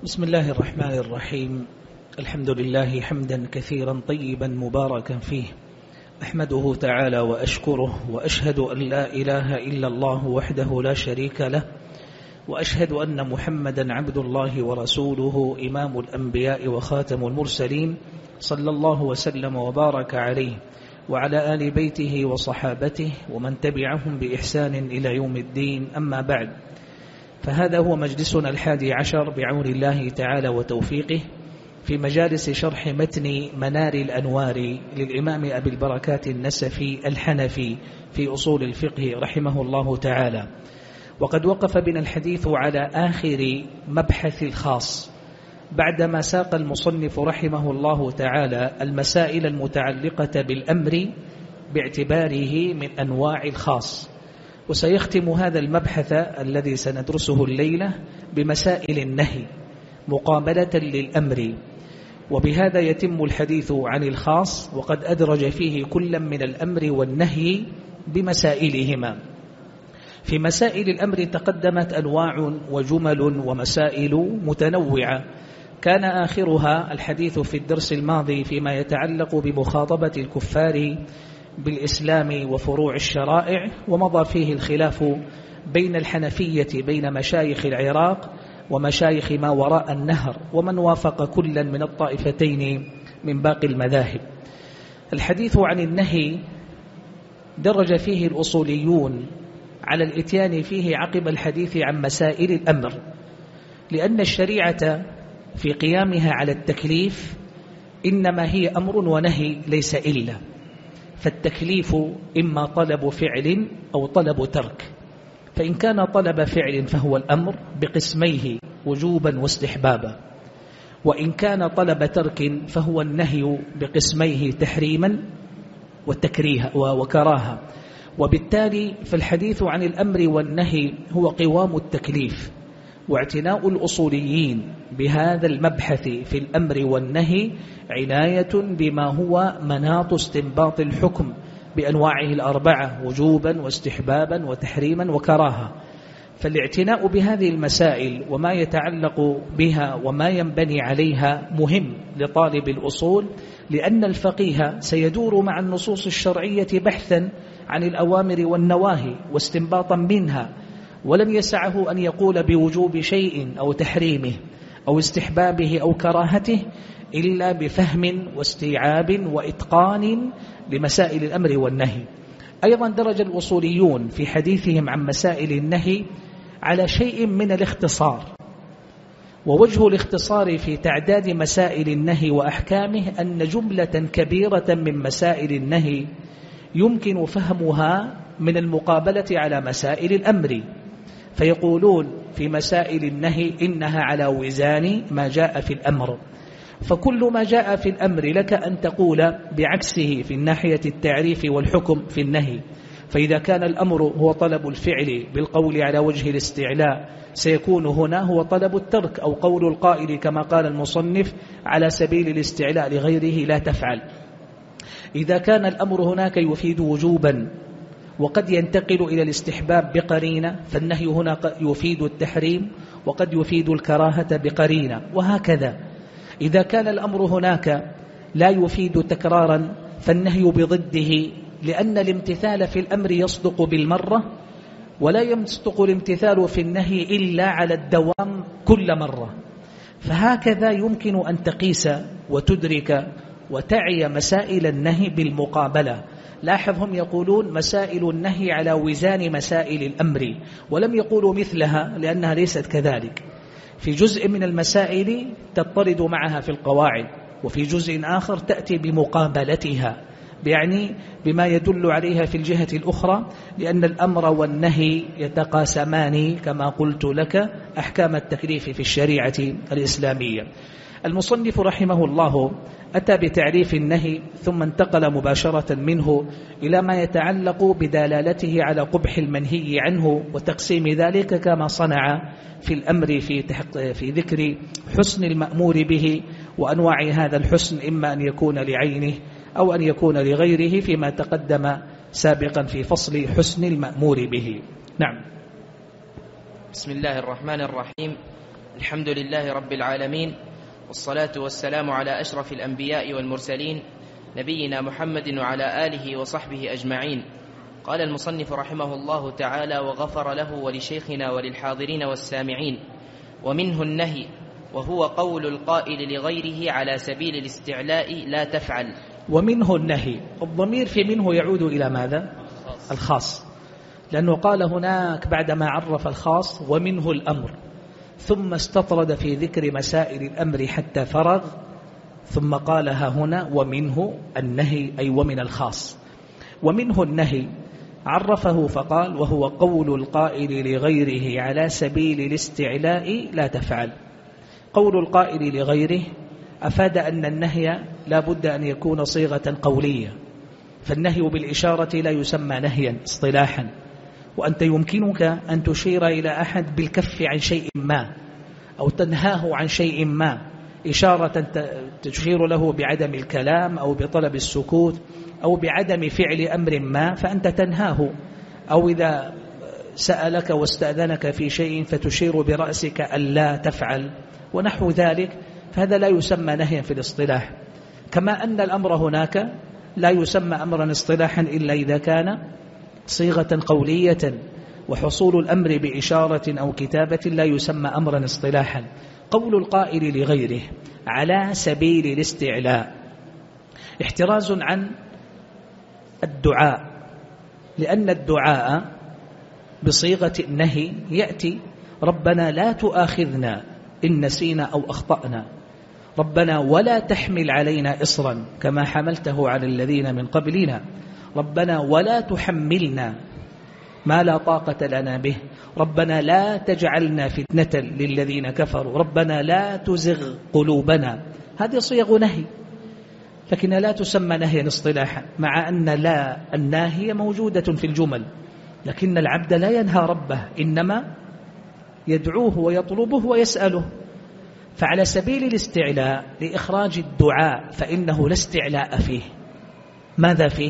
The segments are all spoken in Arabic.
بسم الله الرحمن الرحيم. الحمد لله حمدا كثيرا طيبا مباركا فيه، أحمده تعالى وأشكره، وأشهد أن لا إله إلا الله وحده لا شريك له، وأشهد أن محمدا عبد الله ورسوله إمام الأنبياء وخاتم المرسلين، صلى الله وسلم وبارك عليه وعلى آل بيته وصحابته ومن تبعهم بإحسان إلى يوم الدين. أما بعد، فهذا هو مجلسنا 11 بعون الله تعالى وتوفيقه في مجالس شرح متن منار الأنوار للإمام أبي البركات النسفي الحنفي في أصول الفقه رحمه الله تعالى. وقد وقف بنا الحديث على آخر مبحث الخاص بعدما ساق المصنف رحمه الله تعالى المسائل المتعلقة بالأمر باعتباره من أنواع الخاص. وسيختم هذا المبحث الذي سندرسه الليلة بمسائل النهي مقابلة للأمر، وبهذا يتم الحديث عن الخاص، وقد أدرج فيه كل من الأمر والنهي بمسائلهما. في مسائل الأمر تقدمت أنواع وجمل ومسائل متنوعة، كان آخرها الحديث في الدرس الماضي فيما يتعلق بمخاطبة الكفار بالإسلام وفروع الشرائع، ومضى فيه الخلاف بين الحنفية بين مشايخ العراق ومشايخ ما وراء النهر، ومن وافق كلا من الطائفتين من باقي المذاهب. الحديث عن النهي درج فيه الأصوليون على الإتيان فيه عقب الحديث عن مسائل الأمر، لأن الشريعة في قيامها على التكليف إنما هي أمر ونهي ليس إلا، فالتكليف إما طلب فعل أو طلب ترك، فإن كان طلب فعل فهو الأمر بقسميه وجوبا واستحبابا، وإن كان طلب ترك فهو النهي بقسميه تحريما وكراهة. وبالتالي فالحديث عن الأمر والنهي هو قوام التكليف، واعتناء الأصوليين بهذا المبحث في الأمر والنهي عناية بما هو مناط استنباط الحكم بأنواعه الأربعة وجوبا واستحبابا وتحريما وكراهة. فالاعتناء بهذه المسائل وما يتعلق بها وما ينبني عليها مهم لطالب الأصول، لأن الفقيه سيدور مع النصوص الشرعية بحثا عن الأوامر والنواهي واستنباطا منها، ولم يسعه أن يقول بوجوب شيء أو تحريمه أو استحبابه أو كراهته إلا بفهم واستيعاب وإتقان لمسائل الأمر والنهي. أيضا درج الأصوليون في حديثهم عن مسائل النهي على شيء من الاختصار، ووجه الاختصار في تعداد مسائل النهي وأحكامه أن جملة كبيرة من مسائل النهي يمكن فهمها من المقابلة على مسائل الأمر، فيقولون في مسائل النهي إنها على وزان ما جاء في الأمر، فكل ما جاء في الأمر لك أن تقول بعكسه في الناحية التعريف والحكم في النهي. فإذا كان الأمر هو طلب الفعل بالقول على وجه الاستعلاء، سيكون هنا هو طلب الترك أو قول القائل كما قال المصنف على سبيل الاستعلاء لغيره لا تفعل. إذا كان الأمر هناك يفيد وجوبا وقد ينتقل إلى الاستحباب بقرينة، فالنهي هنا يفيد التحريم وقد يفيد الكراهة بقرينة، وهكذا. إذا كان الأمر هناك لا يفيد تكرارا فالنهي بضده، لأن الامتثال في الأمر يصدق بالمرة، ولا يصدق الامتثال في النهي إلا على الدوام كل مرة. فهكذا يمكن أن تقيس وتدرك وتعي مسائل النهي بالمقابلة. لاحظ هم يقولون مسائل النهي على وزان مسائل الأمر، ولم يقولوا مثلها لأنها ليست كذلك. في جزء من المسائل تضطرد معها في القواعد، وفي جزء آخر تأتي بمقابلتها، يعني بما يدل عليها في الجهة الأخرى، لأن الأمر والنهي يتقاسمان كما قلت لك أحكام التكليف في الشريعة الإسلامية. المصنف رحمه الله أتى بتعريف النهي، ثم انتقل مباشرة منه إلى ما يتعلق بدلالته على قبح المنهي عنه وتقسيم ذلك كما صنع في الأمر في ذكر حسن المأمور به وأنواع هذا الحسن، إما أن يكون لعينه أو أن يكون لغيره، فيما تقدم سابقا في فصل حسن المأمور به. نعم. بسم الله الرحمن الرحيم. الحمد لله رب العالمين، والصلاة والسلام على أشرف الأنبياء والمرسلين نبينا محمد وعلى آله وصحبه أجمعين. قال المصنف رحمه الله تعالى: وغفر له ولشيخنا وللحاضرين والسامعين. ومنه النهي، وهو قول القائل لغيره على سبيل الاستعلاء: لا تفعل. ومنه النهي، الضمير في منه يعود إلى ماذا؟ الخاص، لأنه قال هناك بعدما عرف الخاص ومنه الأمر، ثم استطرد في ذكر مسائل الأمر حتى فرغ، ثم قالها هنا ومنه النهي، أي ومن الخاص. ومنه النهي عرفه فقال: وهو قول القائل لغيره على سبيل الاستعلاء: لا تفعل. قول القائل لغيره أفاد أن النهي لا بد أن يكون صيغة قولية، فالنهي بالإشارة لا يسمى نهيا اصطلاحا، وأنت يمكنك أن تشير إلى أحد بالكف عن شيء ما أو تنهاه عن شيء ما، إشارة تشير له بعدم الكلام أو بطلب السكوت أو بعدم فعل أمر ما، فأنت تنهاه. أو إذا سألك واستأذنك في شيء فتشير برأسك ألا تفعل ونحو ذلك، فهذا لا يسمى نهيا في الاصطلاح. كما أن الأمر هناك لا يسمى أمرا اصطلاحا إلا إذا كان صيغة قولية، وحصول الأمر بإشارة أو كتابة لا يسمى أمرا اصطلاحا. قول القائل لغيره على سبيل الاستعلاء احتراز عن الدعاء، لأن الدعاء بصيغة النهي يأتي: ربنا لا تؤاخذنا إن نسينا أو أخطأنا، ربنا ولا تحمل علينا إصرا كما حملته على الذين من قبلنا، ربنا ولا تحملنا ما لا طاقة لنا به، ربنا لا تجعلنا فتنة للذين كفروا، ربنا لا تزغ قلوبنا. هذه صيغ نهي، لكنها لا تسمى نهيا اصطلاحا، مع أن لا الناهية موجودة في الجمل، لكن العبد لا ينهى ربه، إنما يدعوه ويطلبه ويسأله. فعلى سبيل الاستعلاء لإخراج الدعاء فإنه لا استعلاء فيه. ماذا فيه؟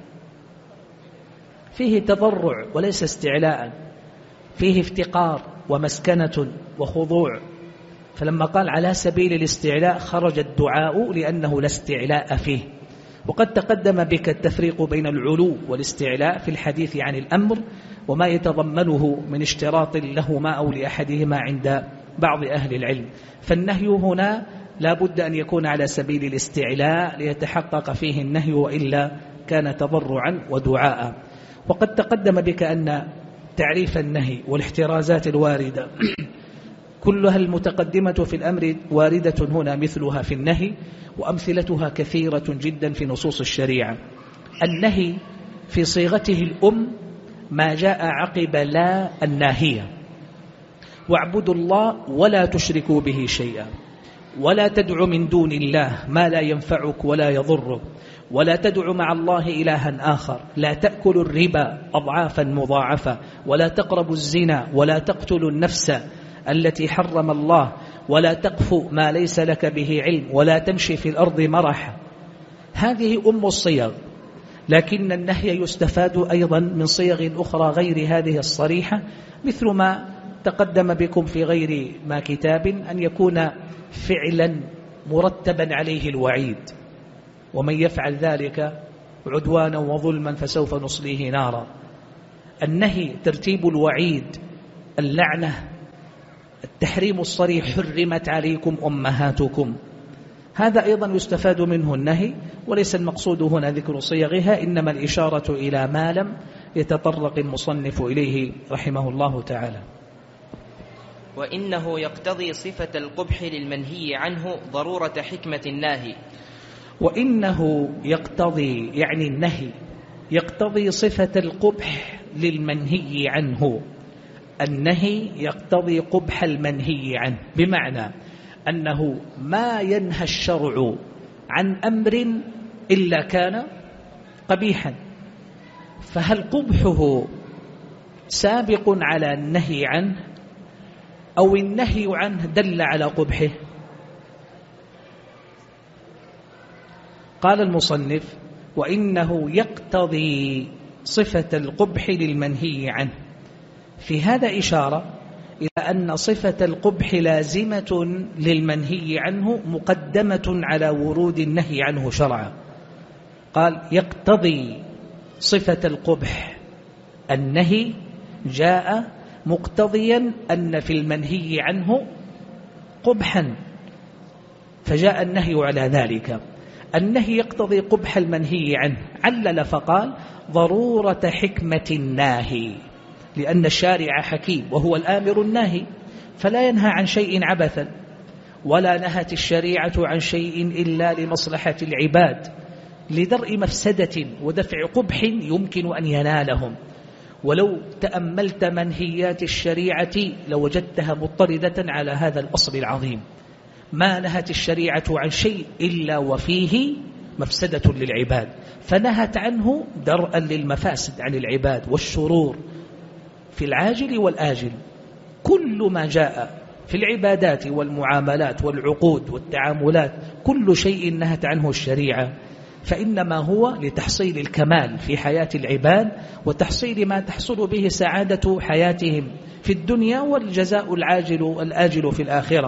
فيه تضرع وليس استعلاء، فيه افتقار ومسكنة وخضوع. فلما قال على سبيل الاستعلاء خرج الدعاء لأنه لا استعلاء فيه. وقد تقدم بك التفريق بين العلو والاستعلاء في الحديث عن الأمر وما يتضمنه من اشتراط لهما أو لأحدهما عند بعض أهل العلم. فالنهي هنا لا بد أن يكون على سبيل الاستعلاء ليتحقق فيه النهي، وإلا كان تضرعا ودعاء. وقد تقدم بك أن تعريف النهي والاحترازات الواردة كلها المتقدمة في الأمر واردة هنا مثلها في النهي، وأمثلتها كثيرة جدا في نصوص الشريعة. النهي في صيغته الأم ما جاء عقب لا الناهية: واعبدوا الله ولا تشركوا به شيئا، ولا تدع من دون الله ما لا ينفعك ولا يضرك، ولا تدع مع الله إلها آخر، لا تأكلوا الربا أضعافا مضاعفة، ولا تقربوا الزنا، ولا تقتلوا النفس التي حرم الله، ولا تقف ما ليس لك به علم، ولا تمشي في الأرض مرحا. هذه أم الصيغ، لكن النهي يستفاد أيضا من صيغ أخرى غير هذه الصريحة، مثل ما تقدم بكم في غير ما كتاب أن يكون فعلا مرتبا عليه الوعيد: ومن يفعل ذلك عدوانا وظلما فسوف نصليه نارا. النهي ترتيب الوعيد، اللعنة، التحريم الصريح: حرمت عليكم أمهاتكم. هذا أيضا يستفاد منه النهي، وليس المقصود هنا ذكر صيغها، إنما الإشارة إلى ما لم يتطرق المصنف إليه رحمه الله تعالى. وإنه يقتضي صفة القبح للمنهي عنه ضرورة حكمة الناهي. وإنه يقتضي، يعني النهي يقتضي صفة القبح للمنهي عنه. النهي يقتضي قبح المنهي عنه، بمعنى أنه ما ينهى الشرع عن أمر إلا كان قبيحا، فهل قبحه سابق على النهي عنه أو النهي عنه دل على قبحه؟ قال المصنف: وإنه يقتضي صفة القبح للمنهي عنه. في هذا إشارة إلى أن صفة القبح لازمة للمنهي عنه مقدمة على ورود النهي عنه شرعا. قال يقتضي صفة القبح، النهي جاء مقتضيا أن في المنهي عنه قبحا، فجاء النهي على ذلك. النهي يقتضي قبح المنهي عنه، علل فقال ضرورة حكمة الناهي، لأن الشارع حكيم وهو الآمر الناهي، فلا ينهى عن شيء عبثا، ولا نهت الشريعة عن شيء إلا لمصلحة العباد، لدرء مفسدة ودفع قبح يمكن أن ينالهم. ولو تأملت منهيات الشريعة لوجدتها مضطردة على هذا الأصل العظيم، ما نهت الشريعة عن شيء إلا وفيه مفسدة للعباد، فنهت عنه درءا للمفاسد عن العباد والشرور في العاجل والآجل. كل ما جاء في العبادات والمعاملات والعقود والتعاملات، كل شيء نهت عنه الشريعة، فإنما هو لتحصيل الكمال في حياة العباد وتحصيل ما تحصل به سعادة حياتهم في الدنيا والجزاء الآجل في الآخرة.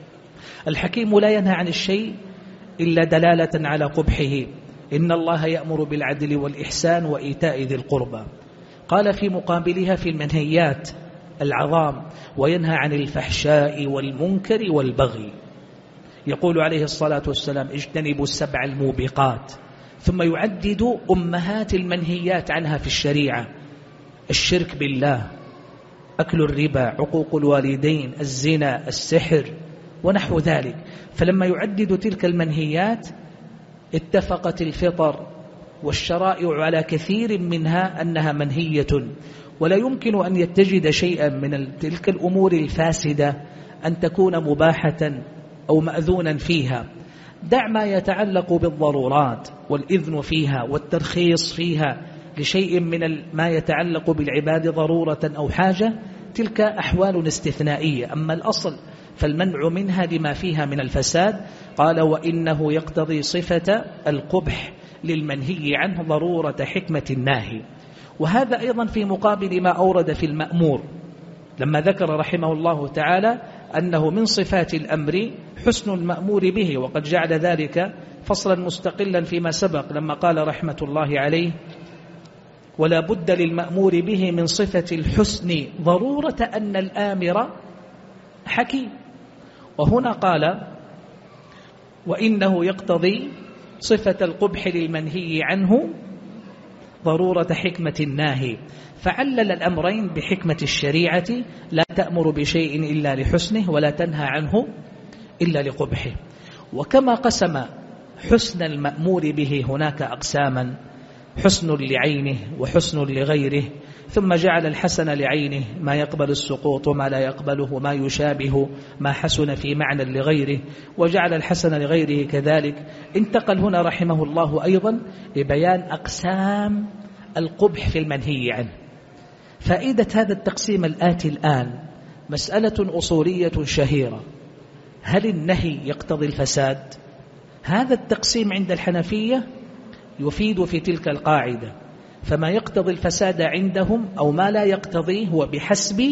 الحكيم لا ينهى عن الشيء إلا دلالة على قبحه. إن الله يأمر بالعدل والإحسان وإيتاء ذي القربى. قال في مقابلها في المنهيات العظام وينهى عن الفحشاء والمنكر والبغي. يقول عليه الصلاة والسلام اجتنبوا السبع الموبقات، ثم يعدد أمهات المنهيات عنها في الشريعة: الشرك بالله، أكل الربا، عقوق الوالدين، الزنا، السحر ونحو ذلك. فلما يعدد تلك المنهيات اتفقت الفطر والشرائع على كثير منها أنها منهية، ولا يمكن أن يتجد شيئا من تلك الأمور الفاسدة أن تكون مباحة أو مأذونا فيها. دع ما يتعلق بالضرورات والإذن فيها والترخيص فيها لشيء من ما يتعلق بالعباد ضرورة أو حاجة، تلك أحوال استثنائية. أما الأصل فالمنع منها لما فيها من الفساد. قال وإنه يقتضي صفة القبح للمنهي عنه ضرورة حكمة الناهي. وهذا أيضا في مقابل ما أورد في المأمور، لما ذكر رحمه الله تعالى أنه من صفات الأمر حسن المأمور به، وقد جعل ذلك فصلا مستقلا فيما سبق لما قال رحمة الله عليه ولا بد للمأمور به من صفة الحسن ضرورة أن الآمر حكيم. وهنا قال وإنه يقتضي صفة القبح للمنهي عنه ضرورة حكمة الناهي، فعلل الأمرين بحكمة الشريعة: لا تأمر بشيء إلا لحسنه ولا تنهى عنه إلا لقبحه. وكما قسم حسن المأمور به هناك أقساما: حسن لعينه وحسن لغيره، ثم جعل الحسن لعينه ما يقبل السقوط وما لا يقبله وما يشابه ما حسن في معنى لغيره، وجعل الحسن لغيره كذلك. انتقل هنا رحمه الله أيضا لبيان أقسام القبح في المنهي عنه. فائدة هذا التقسيم الآتي الآن مسألة أصولية شهيرة: هل النهي يقتضي الفساد؟ هذا التقسيم عند الحنفية يفيد في تلك القاعدة، فما يقتضي الفساد عندهم أو ما لا يقتضيه هو بحسب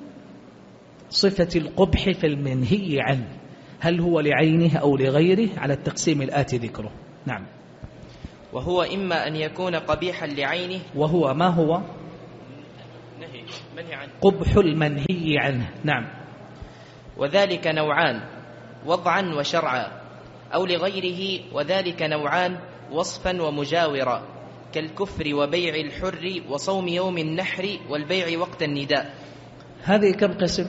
صفة القبح في المنهي عنه، هل هو لعينه أو لغيره، على التقسيم الآتي ذكره. نعم. وهو إما أن يكون قبيحا لعينه، وهو ما هو منهي عنه، قبح المنهي عنه. نعم. وذلك نوعان: وضعا وشرعا، أو لغيره، وذلك نوعان: وصفا ومجاورا، كالكفر وبيع الحر وصوم يوم النحر والبيع وقت النداء. هذه كم قسم؟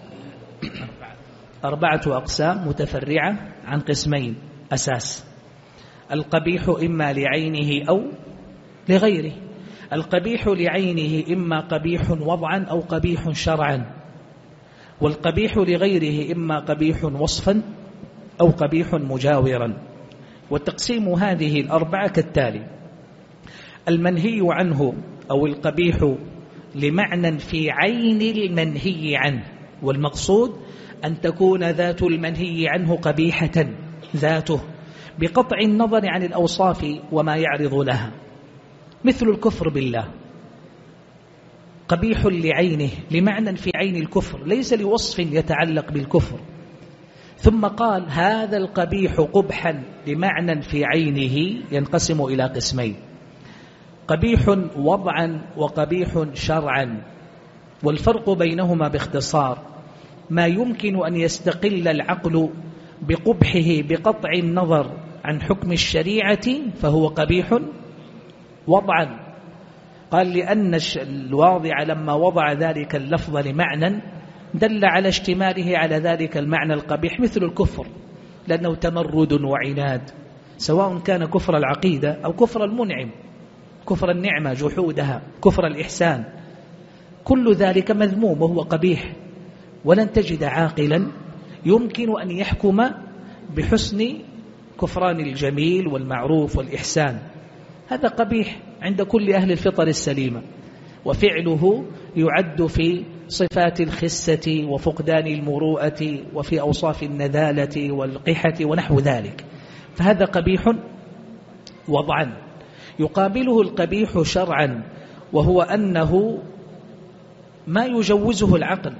4 أقسام متفرعة عن قسمين أساس: القبيح إما لعينه أو لغيره. القبيح لعينه إما قبيح وضعا أو قبيح شرعا، والقبيح لغيره إما قبيح وصفا أو قبيح مجاورا. وتقسيم هذه 4 كالتالي: المنهي عنه أو القبيح لمعنى في عين المنهي عنه، والمقصود أن تكون ذات المنهي عنه قبيحة ذاته بقطع النظر عن الأوصاف وما يعرض لها، مثل الكفر بالله. قبيح لعينه لمعنى في عين الكفر، ليس لوصف يتعلق بالكفر. ثم قال هذا القبيح قبحا لمعنى في عينه ينقسم إلى قسمين: قبيح وضعا وقبيح شرعا. والفرق بينهما باختصار ما يمكن أن يستقل العقل بقبحه بقطع النظر عن حكم الشريعة فهو قبيح وضعا. قال لأن الواضع لما وضع ذلك اللفظ لمعنى دل على اشتماله على ذلك المعنى القبيح، مثل الكفر، لأنه تمرد وعناد، سواء كان كفر العقيدة أو كفر المنعم، كفر النعمة جحودها، كفر الإحسان، كل ذلك مذموم وهو قبيح. ولن تجد عاقلا يمكن أن يحكم بحسن كفران الجميل والمعروف والإحسان، هذا قبيح عند كل أهل الفطر السليمة، وفعله يعد في صفات الخسة وفقدان المروءة وفي أوصاف النذالة والقحة ونحو ذلك، فهذا قبيح وضعا. يقابله القبيح شرعا، وهو أنه ما يجوزه العقل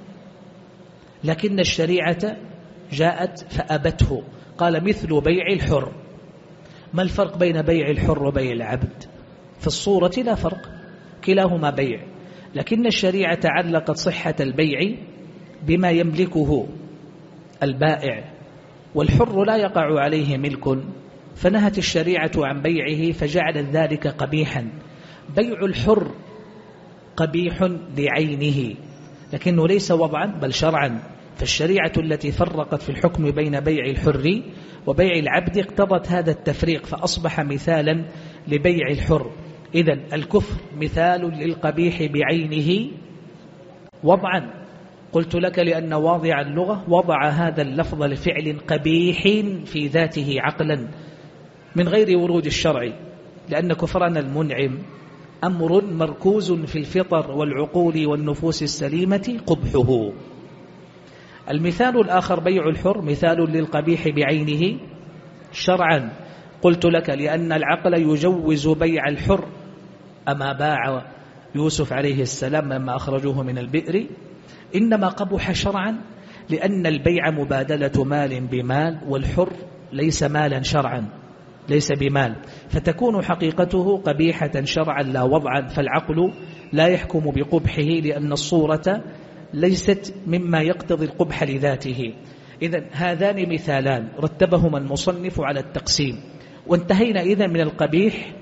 لكن الشريعة جاءت فأبته. قال مثل بيع الحر. ما الفرق بين بيع الحر وبيع العبد؟ في الصورة لا فرق، كلاهما بيع، لكن الشريعة علقت صحة البيع بما يملكه البائع، والحر لا يقع عليه ملك، فنهت الشريعة عن بيعه فجعلت ذلك قبيحا. بيع الحر قبيح لعينه لكنه ليس وضعا بل شرعا، فالشريعة التي فرقت في الحكم بين بيع الحر وبيع العبد اقتضت هذا التفريق فأصبح مثالا لبيع الحر. إذن الكفر مثال للقبيح بعينه وضعا. قلت لك لأن واضع اللغة وضع هذا اللفظ لفعل قبيح في ذاته عقلا من غير ورود الشرع، لأن كفران المنعم أمر مركوز في الفطر والعقول والنفوس السليمة قبحه. المثال الآخر بيع الحر مثال للقبيح بعينه شرعا. قلت لك لأن العقل يجوز بيع الحر. أما باع يوسف عليه السلام لما أخرجوه من البئر إنما قبح شرعا لأن البيع مبادلة مال بمال، والحر ليس مالا شرعا، ليس بمال، فتكون حقيقته قبيحة شرعا لا وضعا، فالعقل لا يحكم بقبحه لأن الصورة ليست مما يقتضي القبح لذاته. إذن هذان مثالان رتبهما المصنف على التقسيم، وانتهينا إذن من القبيح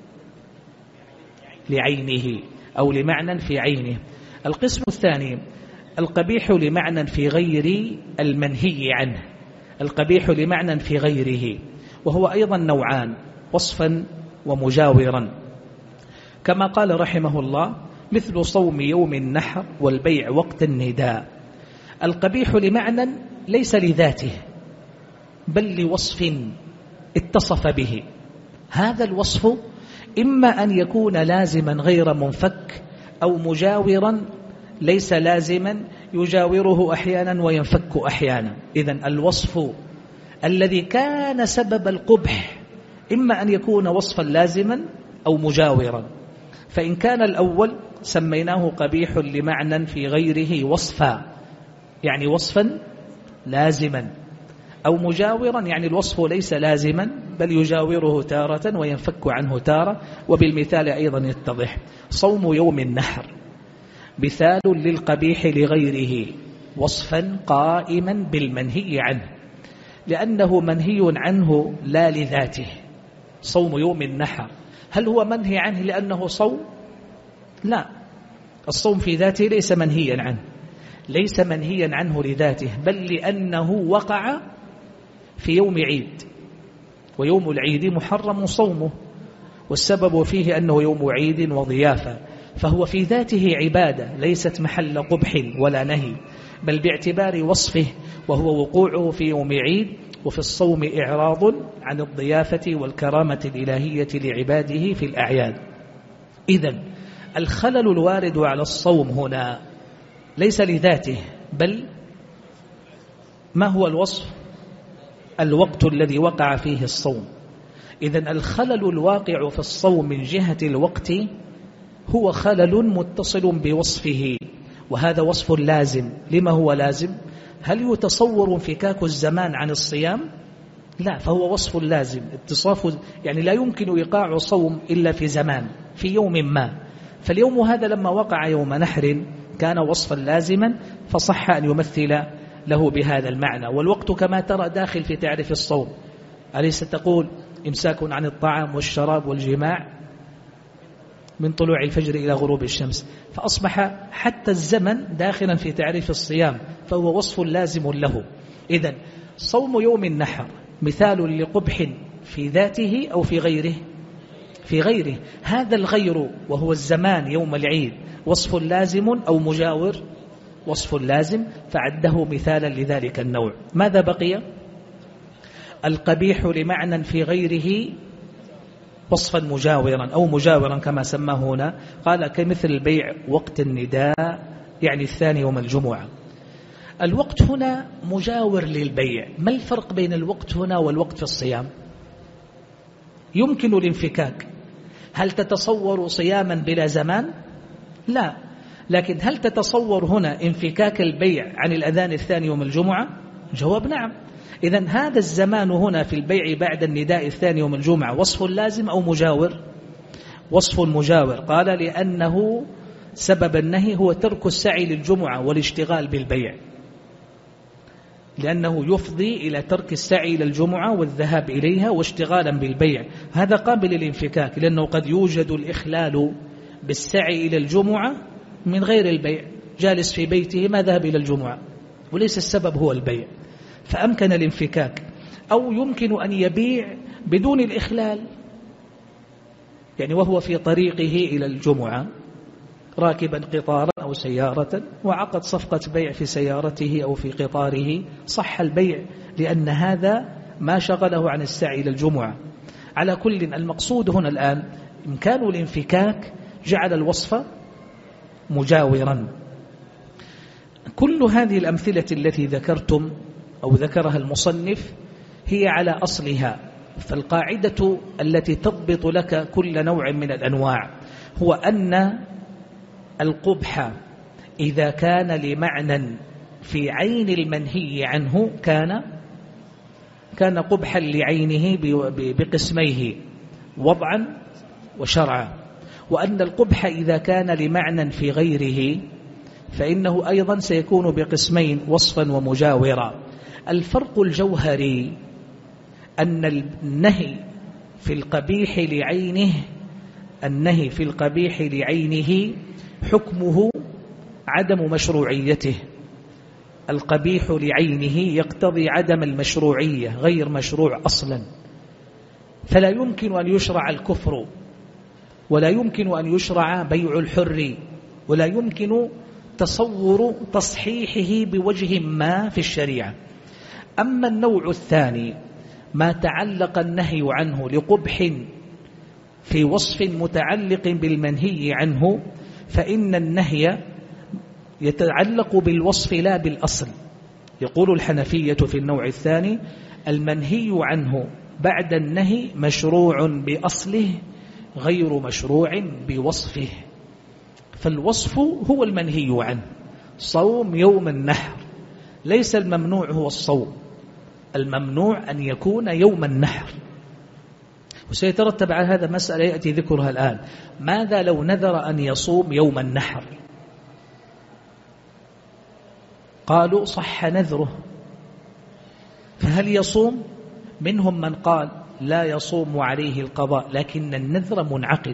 لعينه أو لمعنى في عينه. القسم الثاني القبيح لمعنى في غير المنهي عنه، القبيح لمعنى في غيره، وهو أيضا نوعان: وصفا ومجاورا، كما قال رحمه الله مثل صوم يوم النحر والبيع وقت النداء. القبيح لمعنى ليس لذاته بل لوصف اتصف به. هذا الوصف إما أن يكون لازما غير منفك أو مجاورا ليس لازما يجاوره أحيانا وينفك أحيانا. إذن الوصف الذي كان سبب القبح إما أن يكون وصفا لازما أو مجاورا، فإن كان الأول سميناه قبيح لمعنى في غيره وصفا، يعني وصفا لازما، أو مجاورا يعني الوصف ليس لازما بل يجاوره تارة وينفك عنه تارة. وبالمثال أيضا يتضح: صوم يوم النحر مثال للقبيح لغيره وصفا قائما بالمنهي عنه، لأنه منهي عنه لا لذاته. صوم يوم النحر هل هو منهي عنه لأنه صوم؟ لا، الصوم في ذاته ليس منهيا عنه، ليس منهيا عنه لذاته، بل لأنه وقع في يوم عيد، ويوم العيد محرم صومه، والسبب فيه أنه يوم عيد وضيافة، فهو في ذاته عبادة ليست محل قبح ولا نهي، بل باعتبار وصفه وهو وقوعه في يوم عيد، وفي الصوم إعراض عن الضيافة والكرامة الإلهية لعباده في الأعياد. إذن الخلل الوارد على الصوم هنا ليس لذاته، بل ما هو الوصف؟ الوقت الذي وقع فيه الصوم. إذن الخلل الواقع في الصوم من جهة الوقت هو خلل متصل بوصفه، وهذا وصف لازم. لما هو لازم؟ هل يتصور انفكاك الزمان عن الصيام؟ لا، فهو وصف لازم اتصاف، يعني لا يمكن إيقاع صوم إلا في زمان، في يوم ما. فاليوم هذا لما وقع يوم نحر كان وصفا لازما، فصح أن يمثل له بهذا المعنى. والوقت كما ترى داخل في تعريف الصوم، أليس تقول إمساك عن الطعام والشراب والجماع من طلوع الفجر إلى غروب الشمس، فأصبح حتى الزمن داخلا في تعريف الصيام، فهو وصف لازم له. إذن صوم يوم النحر مثال لقبح في ذاته أو في غيره؟ في غيره. هذا الغير وهو الزمان يوم العيد وصف لازم أو مجاور؟ وصف لازم، فعده مثالا لذلك النوع. ماذا بقي؟ القبيح لمعنى في غيره وصفا مجاورا أو مجاورا كما سماه هنا، قال كمثل البيع وقت النداء، يعني الثاني يوم الجمعة. الوقت هنا مجاور للبيع. ما الفرق بين الوقت هنا والوقت في الصيام؟ يمكن الانفكاك. هل تتصور صياما بلا زمان؟ لا. لكن هل تتصور هنا انفكاك البيع عن الأذان الثاني يوم الجمعة؟ جواب نعم. إذن هذا الزمان هنا في البيع بعد النداء الثاني يوم الجمعة وصف لازم أو مجاور؟ وصف مجاور. قال لأنه سبب النهي هو ترك السعي للجمعة والاشتغال بالبيع، لأنه يفضي إلى ترك السعي للجمعة والذهاب إليها واشتغالا بالبيع. هذا قابل للانفكاك، لأنه قد يوجد الإخلال بالسعي إلى الجمعة من غير البيع، جالس في بيته ما ذهب إلى الجمعة وليس السبب هو البيع، فأمكن الانفكاك. أو يمكن أن يبيع بدون الإخلال، يعني وهو في طريقه إلى الجمعة راكبا قطارا أو سيارة وعقد صفقة بيع في سيارته أو في قطاره، صح البيع لأن هذا ما شغله عن السعي إلى الجمعة. على كل، المقصود هنا الآن إمكان الانفكاك جعل الوصف مجاورا. كل هذه الأمثلة التي ذكرتم أو ذكرها المصنف هي على أصلها، فالقاعدة التي تضبط لك كل نوع من الأنواع هو أن القبح إذا كان لمعنى في عين المنهي عنه كان قبحا لعينه بقسميه وضعا وشرعا، وأن القبح إذا كان لمعنى في غيره فإنه أيضا سيكون بقسمين وصفا ومجاورا. الفرق الجوهري أن النهي في القبيح لعينه حكمه عدم مشروعيته. القبيح لعينه يقتضي عدم المشروعية، غير مشروع أصلا، فلا يمكن أن يشرع الكفر، ولا يمكن أن يشرع بيع الحر، ولا يمكن تصور تصحيحه بوجه ما في الشريعة. أما النوع الثاني ما تعلق النهي عنه لقبح في وصف متعلق بالمنهي عنه، فإن النهي يتعلق بالوصف لا بالأصل. يقول الحنفية في النوع الثاني المنهي عنه بعد النهي مشروع بأصله غير مشروع بوصفه. فالوصف هو المنهي عنه، صوم يوم النحر، ليس الممنوع هو الصوم، الممنوع أن يكون يوم النحر. وسيترتب على هذا مسألة يأتي ذكرها الآن. ماذا لو نذر أن يصوم يوم النحر؟ قالوا صح نذره، فهل يصوم؟ منهم من قال لا يصوم عليه القضاء لكن النذر منعقد،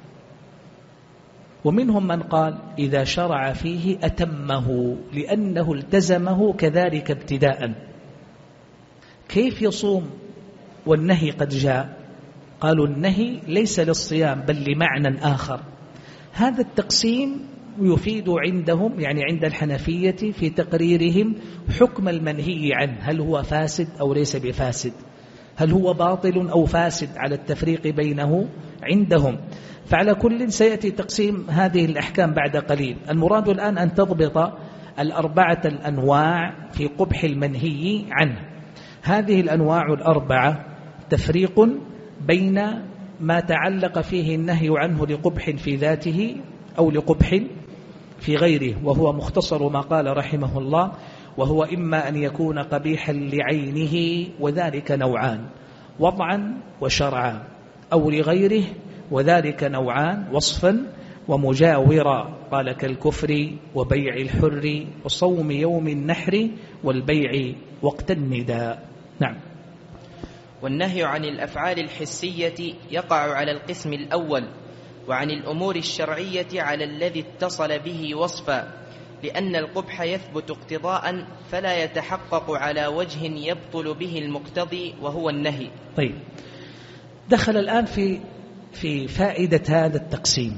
ومنهم من قال إذا شرع فيه أتمه لأنه التزمه كذلك ابتداء. كيف يصوم والنهي قد جاء؟ قالوا النهي ليس للصيام بل لمعنى آخر. هذا التقسيم يفيد عندهم، يعني عند الحنفية في تقريرهم حكم المنهي عنه، هل هو فاسد أو ليس بفاسد، هل هو باطل أو فاسد، على التفريق بينه عندهم. فعلى كل سيأتي تقسيم هذه الأحكام بعد قليل. المراد الآن أن تضبط الأربعة الأنواع في قبح المنهي عنه. هذه الأنواع الأربعة تفريق بين ما تعلق فيه النهي عنه لقبح في ذاته أو لقبح في غيره، وهو مختصر ما قال رحمه الله: وهو إما أن يكون قبيحا لعينه وذلك نوعان: وضعا وشرعا، أو لغيره وذلك نوعان: وصفا ومجاورا. قال: كالكفر وبيع الحر وصوم يوم النحر والبيع وقت النداء. نعم. والنهي عن الأفعال الحسية يقع على القسم الأول، وعن الأمور الشرعية على الذي اتصل به وصفا، لأن القبح يثبت اقتضاء فلا يتحقق على وجه يبطل به المقتضي وهو النهي. طيب، دخل الآن في فائدة هذا التقسيم: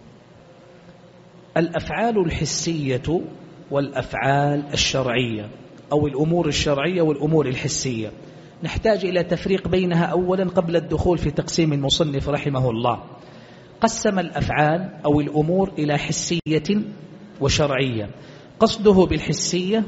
الأفعال الحسية والأفعال الشرعية، أو الأمور الشرعية والأمور الحسية. نحتاج إلى تفريق بينها أولا قبل الدخول في تقسيم المصنف رحمه الله. قسم الأفعال أو الأمور إلى حسية وشرعية. قصده بالحسية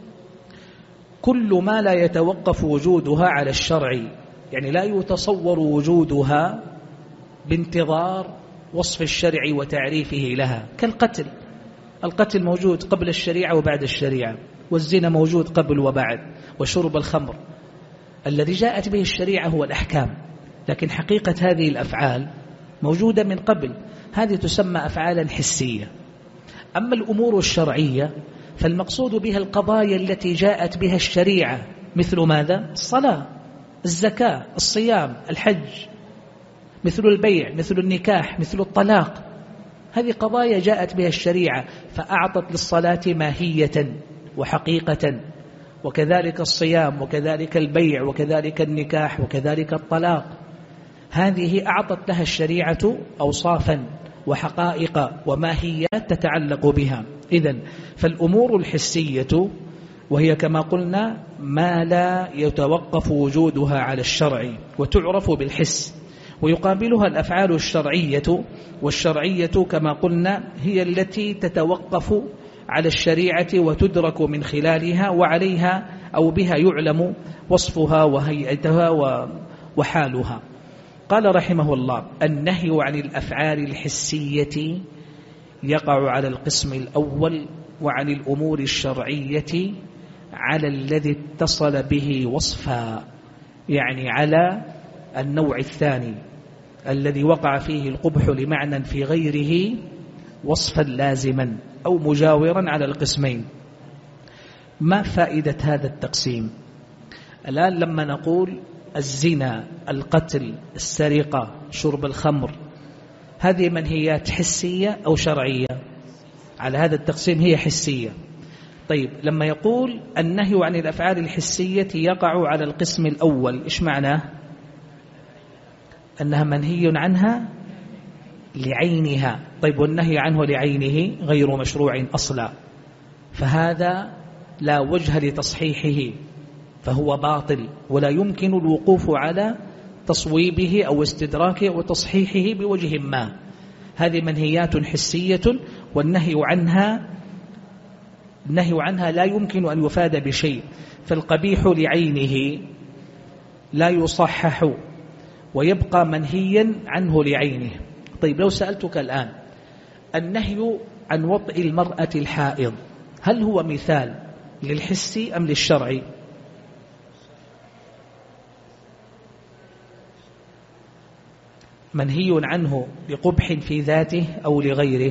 كل ما لا يتوقف وجودها على الشرع، يعني لا يتصور وجودها بانتظار وصف الشرع وتعريفه لها، كالقتل. القتل موجود قبل الشريعة وبعد الشريعة، والزنا موجود قبل وبعد، وشرب الخمر. الذي جاءت به الشريعة هو الأحكام، لكن حقيقة هذه الأفعال موجودة من قبل. هذه تسمى أفعالا حسية. أما الأمور الشرعية فالمقصود بها القضايا التي جاءت بها الشريعة، مثل ماذا؟ الصلاة، الزكاة، الصيام، الحج، مثل البيع، مثل النكاح، مثل الطلاق. هذه قضايا جاءت بها الشريعة فأعطت للصلاة ماهية وحقيقة، وكذلك الصيام، وكذلك البيع، وكذلك النكاح، وكذلك الطلاق. هذه أعطت لها الشريعة أوصافا وحقائق وماهيات تتعلق بها. إذن فالأمور الحسية وهي كما قلنا ما لا يتوقف وجودها على الشرع وتعرف بالحس، ويقابلها الأفعال الشرعية، والشرعية كما قلنا هي التي تتوقف على الشريعة وتدرك من خلالها، وعليها أو بها يعلم وصفها وهيئتها وحالها. قال رحمه الله: النهي عن الأفعال الحسية يقع على القسم الأول، وعن الأمور الشرعية على الذي اتصل به وصفا، يعني على النوع الثاني الذي وقع فيه القبح لمعنى في غيره وصفا لازما أو مجاورا على القسمين. ما فائدة هذا التقسيم؟ الآن لما نقول الزنا، القتل، السرقة، شرب الخمر، هذه منهيات حسية أو شرعية؟ على هذا التقسيم هي حسية. طيب، لما يقول النهي عن الأفعال الحسية يقع على القسم الأول، إيش معناه؟ أنها منهي عنها لعينها. طيب، والنهي عنه لعينه غير مشروع أصلا، فهذا لا وجه لتصحيحه، فهو باطل، ولا يمكن الوقوف على تصويبه أو استدراكه وتصحيحه بوجه ما. هذه منهيات حسية، والنهي عنها لا يمكن أن يفاد بشيء، فالقبيح لعينه لا يصحح ويبقى منهيا عنه لعينه. طيب، لو سألتك الآن: النهي عن وطئ المرأة الحائض هل هو مثال للحس أم للشرع؟ منهي عنه بقبح في ذاته أو لغيره؟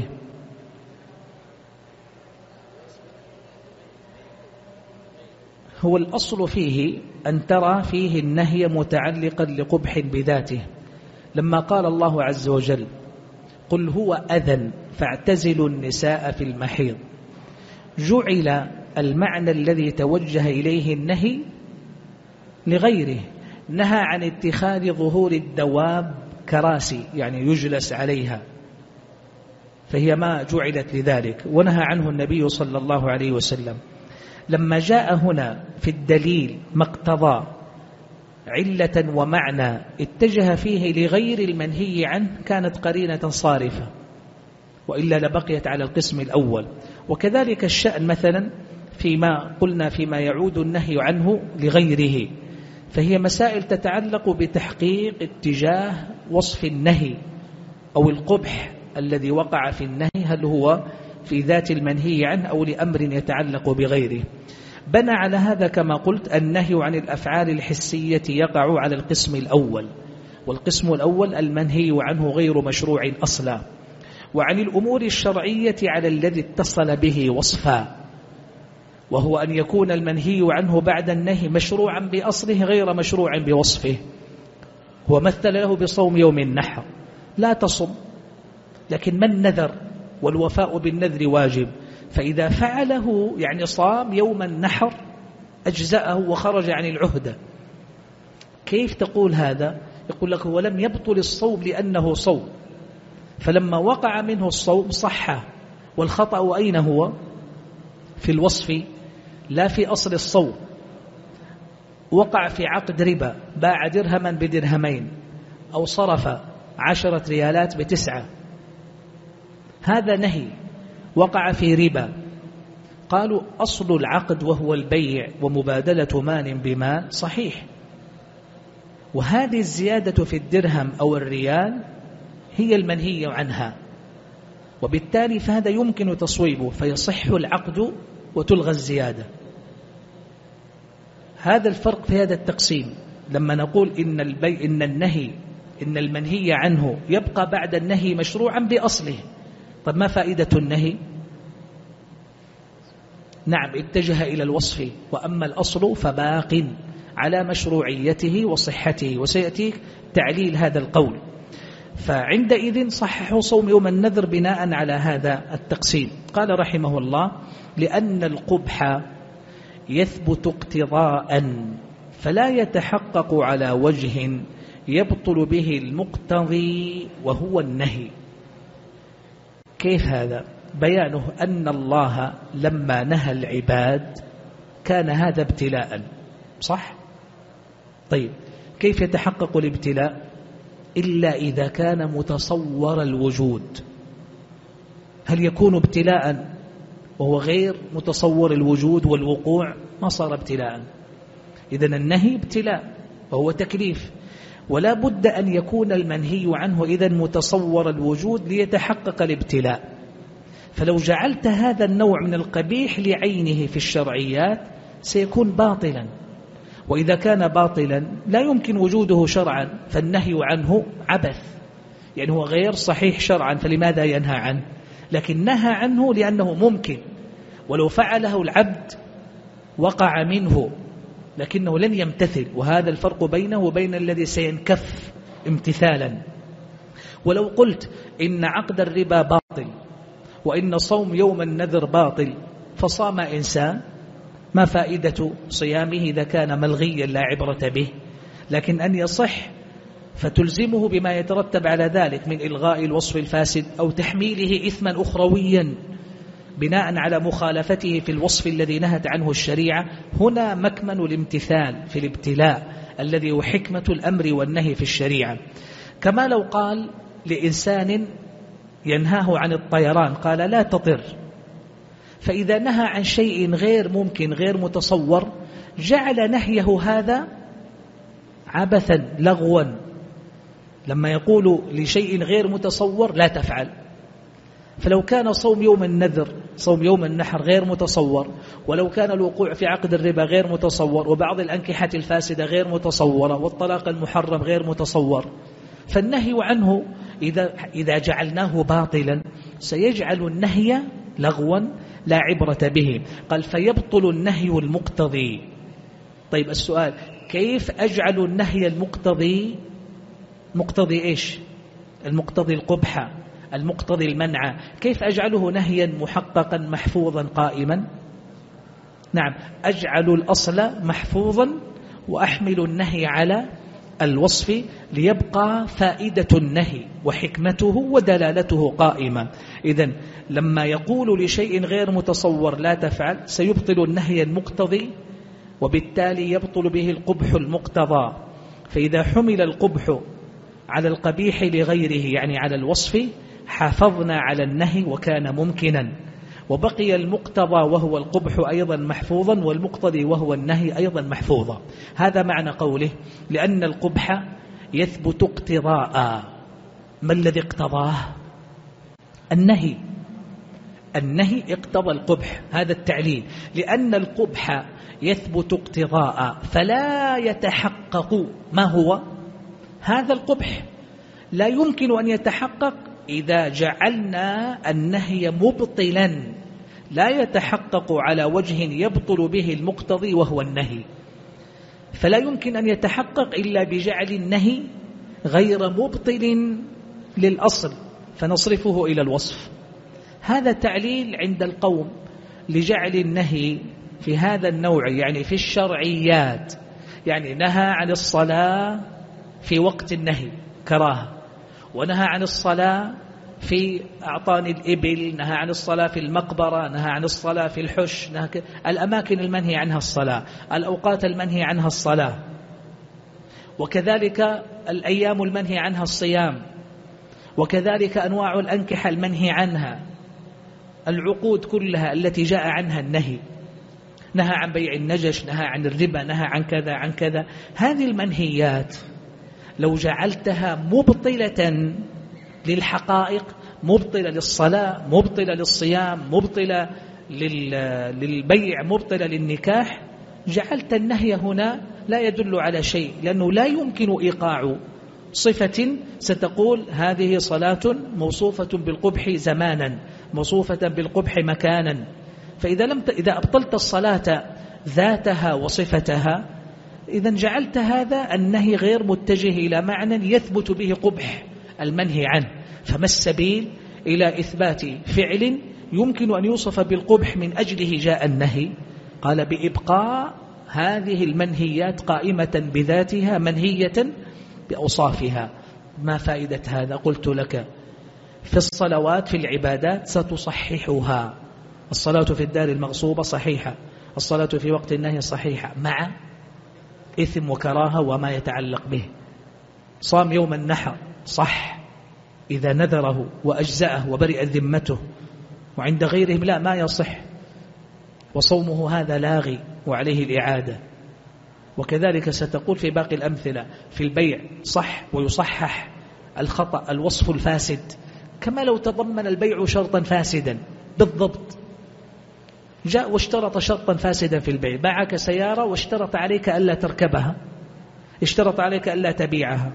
هو الأصل فيه أن ترى فيه النهي متعلقا لقبح بذاته. لما قال الله عز وجل: قل هو أذى فاعتزلوا النساء في المحيض، جعل المعنى الذي توجه إليه النهي لغيره. نهى عن اتخاذ ظهور الدواب كراسي، يعني يجلس عليها، فهي ما جعلت لذلك، ونهى عنه النبي صلى الله عليه وسلم. لما جاء هنا في الدليل ما اقتضى علة ومعنى اتجه فيه لغير المنهي عنه كانت قرينة صارفة، وإلا لبقيت على القسم الأول. وكذلك الشأن مثلا فيما قلنا فيما يعود النهي عنه لغيره، فهي مسائل تتعلق بتحقيق اتجاه وصف النهي أو القبح الذي وقع في النهي، هل هو في ذات المنهي عنه أو لأمر يتعلق بغيره. بنى على هذا كما قلت النهي عن الأفعال الحسية يقع على القسم الأول، والقسم الأول المنهي عنه غير مشروع أصلا، وعن الأمور الشرعية على الذي اتصل به وصفا، وهو أن يكون المنهي عنه بعد النهي مشروعا بأصله غير مشروع بوصفه. هو مثل له بصوم يوم النحر، لا تصم، لكن من نذر والوفاء بالنذر واجب، فإذا فعله يعني صام يوم النحر أجزأه وخرج عن العهدة. كيف تقول هذا؟ يقول لك هو لم يبطل الصوم لأنه صوم، فلما وقع منه الصوم صح، والخطأ أين هو؟ في الوصف لا في أصل الصوم. وقع في عقد ربا، باع درهما بدرهمين أو صرف 10 ريالات ب9، هذا نهي، وقع في ربا. قالوا أصل العقد وهو البيع ومبادلة مال بمال صحيح، وهذه الزيادة في الدرهم أو الريال هي المنهي عنها، وبالتالي فهذا يمكن تصويبه فيصح العقد وتلغى الزيادة. هذا الفرق في هذا التقسيم. لما نقول إن النهي إن المنهي عنه يبقى بعد النهي مشروعا بأصله، طب ما فائدة النهي؟ نعم اتجه إلى الوصف، وأما الأصل فباق على مشروعيته وصحته، وسيأتيك تعليل هذا القول. فعندئذ صححوا صوم يوم النذر بناء على هذا التقسيم. قال رحمه الله: لأن القبح يثبت اقتضاء فلا يتحقق على وجه يبطل به المقتضي وهو النهي. كيف هذا؟ بيانه أن الله لما نهى العباد كان هذا ابتلاء، صح؟ طيب كيف يتحقق الابتلاء؟ إلا إذا كان متصور الوجود. هل يكون ابتلاء وهو غير متصور الوجود والوقوع؟ ما صار ابتلاء. إذن النهي ابتلاء وهو تكليف، ولا بد أن يكون المنهي عنه إذن متصور الوجود ليتحقق الابتلاء. فلو جعلت هذا النوع من القبيح لعينه في الشرعيات سيكون باطلا، وإذا كان باطلا لا يمكن وجوده شرعا، فالنهي عنه عبث، يعني هو غير صحيح شرعا، فلماذا ينهى عنه؟ لكن نهى عنه لأنه ممكن، ولو فعله العبد وقع منه لكنه لن يمتثل، وهذا الفرق بينه وبين الذي سينكف امتثالا. ولو قلت إن عقد الربا باطل وإن صوم يوم النذر باطل فصام إنسان، ما فائدة صيامه إذا كان ملغيا لا عبرة به؟ لكن أن يصح فتلزمه بما يترتب على ذلك من إلغاء الوصف الفاسد أو تحميله إثما أخرويا بناء على مخالفته في الوصف الذي نهت عنه الشريعة. هنا مكمن الامتثال في الابتلاء الذي هو حكمة الأمر والنهي في الشريعة. كما لو قال لإنسان ينهاه عن الطيران قال لا تطر، فإذا نهى عن شيء غير ممكن غير متصور جعل نهيه هذا عبثا لغوا. لما يقول لشيء غير متصور لا تفعل، فلو كان صوم يوم النذر صوم يوم النحر غير متصور، ولو كان الوقوع في عقد الربا غير متصور، وبعض الأنكحة الفاسدة غير متصورة، والطلاق المحرم غير متصور، فالنهي عنه إذا جعلناه باطلا سيجعل النهي لغوا لا عبرة به. قال فيبطل النهي المقتضي. طيب السؤال: كيف أجعل النهي المقتضي مقتضي إيش؟ المقتضي القبح، المقتضي المنع، كيف أجعله نهيا محققا محفوظا قائما؟ نعم، أجعل الأصل محفوظا وأحمل النهي على الوصف ليبقى فائدة النهي وحكمته ودلالته قائمة. إذن لما يقول لشيء غير متصور لا تفعل سيبطل النهي المقتضي، وبالتالي يبطل به القبح المقتضى. فإذا حمل القبح على القبيح لغيره يعني على الوصف حافظنا على النهي وكان ممكنا، وبقي المقتضى وهو القبح أيضا محفوظا، والمقتضي وهو النهي أيضا محفوظا. هذا معنى قوله لأن القبح يثبت اقتضاء. ما الذي اقتضاه؟ النهي اقتضى القبح، هذا التعليل. لأن القبح يثبت اقتضاء فلا يتحقق. ما هو هذا القبح؟ لا يمكن أن يتحقق إذا جعلنا النهي مبطلا، لا يتحقق على وجه يبطل به المقتضي وهو النهي، فلا يمكن أن يتحقق إلا بجعل النهي غير مبطل للأصل فنصرفه إلى الوصف. هذا تعليل عند القوم لجعل النهي في هذا النوع، يعني في الشرعيات، يعني نهى عن الصلاة في وقت النهي كراهة، ونهى عن الصلاة في أعطان الإبل، نهى عن الصلاة في المقبرة، نهى عن الصلاة في الحش، الأماكن المنهي عنها الصلاة، الأوقات المنهي عنها الصلاة، وكذلك الأيام المنهي عنها الصيام، وكذلك أنواع الأنكحة المنهي عنها، العقود كلها التي جاء عنها النهي، نهى عن بيع النجش، نهى عن الربا، نهى عن كذا عن كذا. هذه المنهيات لو جعلتها مبطلة للحقائق، مبطلة للصلاة، مبطلة للصيام، مبطلة للبيع، مبطلة للنكاح، جعلت النهي هنا لا يدل على شيء، لأنه لا يمكن إيقاع صفة ستقول هذه صلاة موصوفة بالقبح زمانا، موصوفة بالقبح مكانا. إذا أبطلت الصلاة ذاتها وصفتها، إذا جعلت هذا النهي غير متجه إلى معنى يثبت به قبح المنهي عنه. فما السبيل إلى إثبات فعل يمكن أن يوصف بالقبح من أجله جاء النهي؟ قال بإبقاء هذه المنهيات قائمة بذاتها منهية بأوصافها. ما فائدة هذا؟ قلت لك في الصلوات في العبادات ستصححها. الصلاة في الدار المغصوبة صحيحة، الصلاة في وقت النهي صحيحة، مع إثم وكراهة وما يتعلق به. صام يوم النحر صح إذا نذره وأجزأه وبرئت ذمته، وعند غيرهم لا، ما يصح، وصومه هذا لاغي وعليه الإعادة. وكذلك ستقول في باقي الأمثلة في البيع صح ويصحح الخطأ الوصف الفاسد، كما لو تضمن البيع شرطا فاسدا بالضبط. جاء واشترط شرطا فاسدا في البيع، باعك سيارة واشترط عليك ألا تركبها، اشترط عليك ألا تبيعها.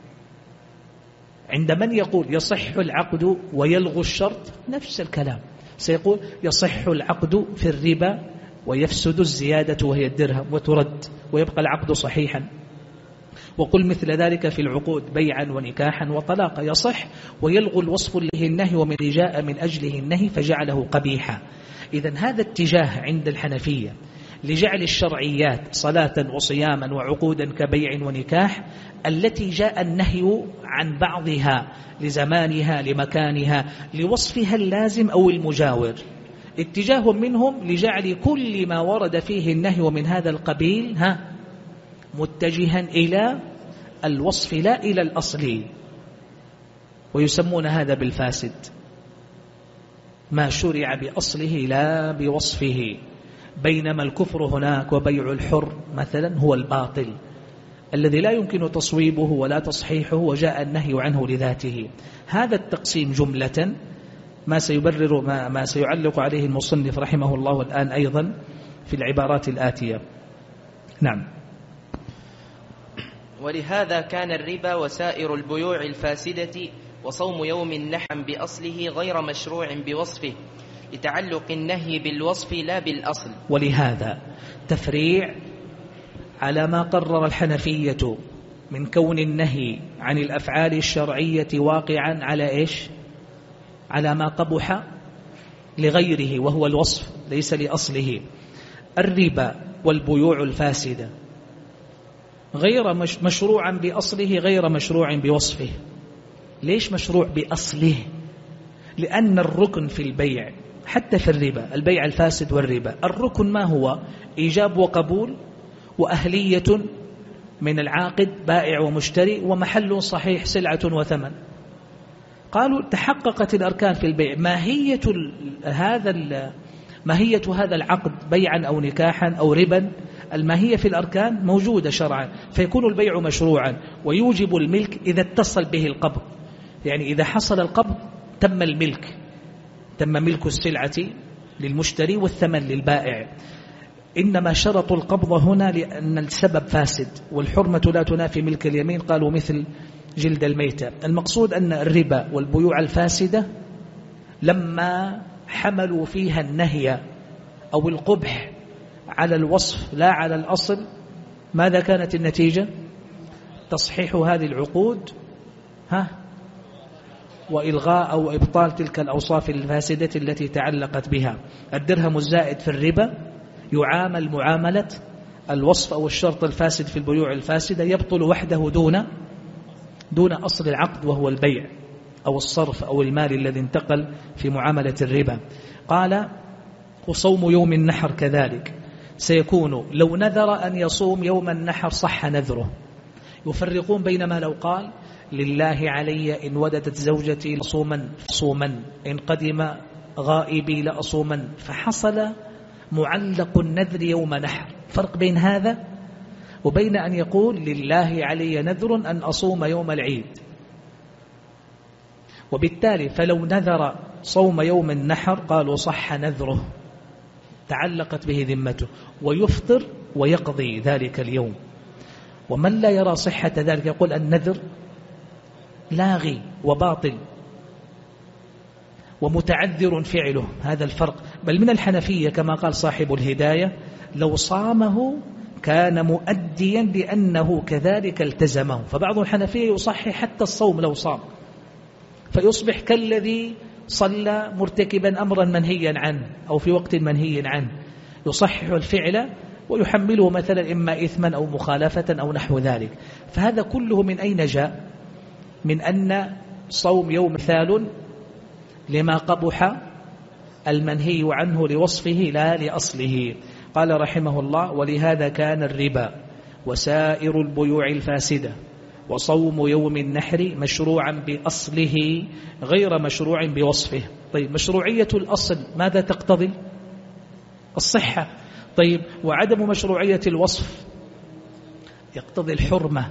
عند من يقول يصح العقد ويلغو الشرط نفس الكلام، سيقول يصح العقد في الربا ويفسد الزيادة وهي الدرهم وترد ويبقى العقد صحيحا. وقل مثل ذلك في العقود بيعا ونكاحا وطلاقا، يصح ويلغو الوصف اللي النهي ومن جاء من أجله النهي فجعله قبيحا. إذن هذا اتجاه عند الحنفية لجعل الشرعيات صلاة وصياما وعقودا كبيع ونكاح التي جاء النهي عن بعضها لزمانها لمكانها لوصفها اللازم أو المجاور، اتجاه منهم لجعل كل ما ورد فيه النهي ومن هذا القبيل متجها إلى الوصف لا إلى الأصل، ويسمون هذا بالفاسد، ما شرع بأصله لا بوصفه. بينما الكفر هناك وبيع الحر مثلا هو الباطل الذي لا يمكن تصويبه ولا تصحيحه وجاء النهي عنه لذاته. هذا التقسيم جملة ما سيبرر ما سيعلق عليه المصنف رحمه الله الآن أيضا في العبارات الآتية. نعم. ولهذا كان الربا وسائر البيوع الفاسدة وصوم يوم النحر بأصله غير مشروع بوصفه لتعلق النهي بالوصف لا بالأصل. ولهذا تفريع على ما قرر الحنفية من كون النهي عن الأفعال الشرعية واقعا على إيش؟ على ما قبح لغيره وهو الوصف ليس لأصله. الربا والبيوع الفاسدة غير مشروعا بأصله غير مشروع بوصفه. ليش مشروع بأصله؟ لأن الركن في البيع حتى في الربا، البيع الفاسد والربا، الركن ما هو؟ إيجاب وقبول وأهلية من العاقد بائع ومشتري ومحل صحيح سلعة وثمن. قالوا تحققت الأركان في البيع. ماهية هذا العقد بيعا أو نكاحا أو ربا، الماهية في الأركان موجودة شرعا، فيكون البيع مشروعا ويوجب الملك إذا اتصل به القبض. يعني إذا حصل القبض تم الملك، تم ملك السلعة للمشتري والثمن للبائع. إنما شرط القبض هنا لأن السبب فاسد، والحرمة لا تنافي ملك اليمين، قالوا مثل جلد الميتة. المقصود أن الربا والبيوع الفاسدة لما حملوا فيها النهي أو القبح على الوصف لا على الأصل، ماذا كانت النتيجة؟ تصحيح هذه العقود وإلغاء أو إبطال تلك الأوصاف الفاسدة التي تعلقت بها. الدرهم الزائد في الربا يعامل معاملة الوصف أو الشرط الفاسد في البيوع الفاسدة، يبطل وحده دون أصل العقد وهو البيع أو الصرف أو المال الذي انتقل في معاملة الربا. قال وصوم يوم النحر كذلك سيكون لو نذر أن يصوم يوم النحر صح نذره. يفرقون بين ما لو قال لله علي إن وددت زوجتي صوما إن قدم غائبي لأصوما، فحصل معلق النذر يوم نحر. فرق بين هذا وبين أن يقول لله علي نذر أن أصوم يوم العيد. وبالتالي فلو نذر صوم يوم النحر قالوا صح نذره، تعلقت به ذمته، ويفطر ويقضي ذلك اليوم. ومن لا يرى صحة ذلك يقول النذر لاغي وباطل ومتعذر فعله. هذا الفرق. بل من الحنفية كما قال صاحب الهداية لو صامه كان مؤديا لأنه كذلك التزمه. فبعض الحنفية يصحح حتى الصوم لو صام، فيصبح كالذي صلى مرتكبا أمرا منهيا عنه أو في وقت منهي عنه، يصحح الفعل ويحمله مثلا إما إثما أو مخالفة أو نحو ذلك. فهذا كله من أين جاء؟ من أن صوم يوم مثال لما قبح المنهي عنه لوصفه لا لأصله. قال رحمه الله ولهذا كان الربا وسائر البيوع الفاسدة وصوم يوم النحر مشروعا بأصله غير مشروع بوصفه. طيب مشروعية الأصل ماذا تقتضي؟ الصحة. طيب وعدم مشروعية الوصف يقتضي الحرمة،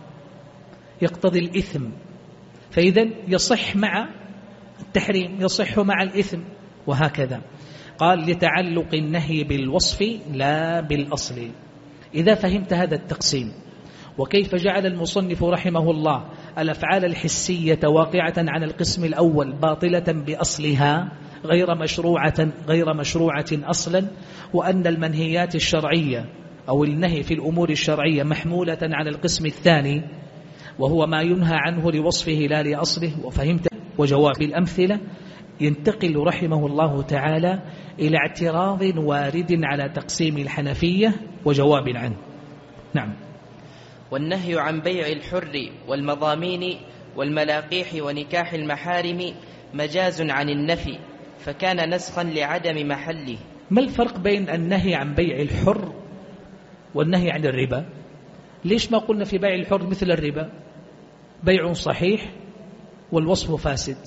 يقتضي الإثم. فإذا يصح مع التحريم، يصح مع الإثم، وهكذا. قال لتعلق النهي بالوصف لا بالأصل. إذا فهمت هذا التقسيم وكيف جعل المصنف رحمه الله الأفعال الحسية واقعة عن القسم الأول باطلة بأصلها غير مشروعة أصلا، وأن المنهيات الشرعية أو النهي في الأمور الشرعية محمولة على القسم الثاني وهو ما ينهى عنه لوصفه لا لأصله. وفهمت وجواب بالأمثلة ينتقل رحمه الله تعالى إلى اعتراض وارد على تقسيم الحنفية وجواب عنه. نعم. والنهي عن بيع الحر والمضامين والملاقيح ونكاح المحارم مجاز عن النفي، فكان نسخا لعدم محله. ما الفرق بين النهي عن بيع الحر والنهي عن الربا؟ ليش ما قلنا في بيع الحر مثل الربا بيع صحيح والوصف فاسد؟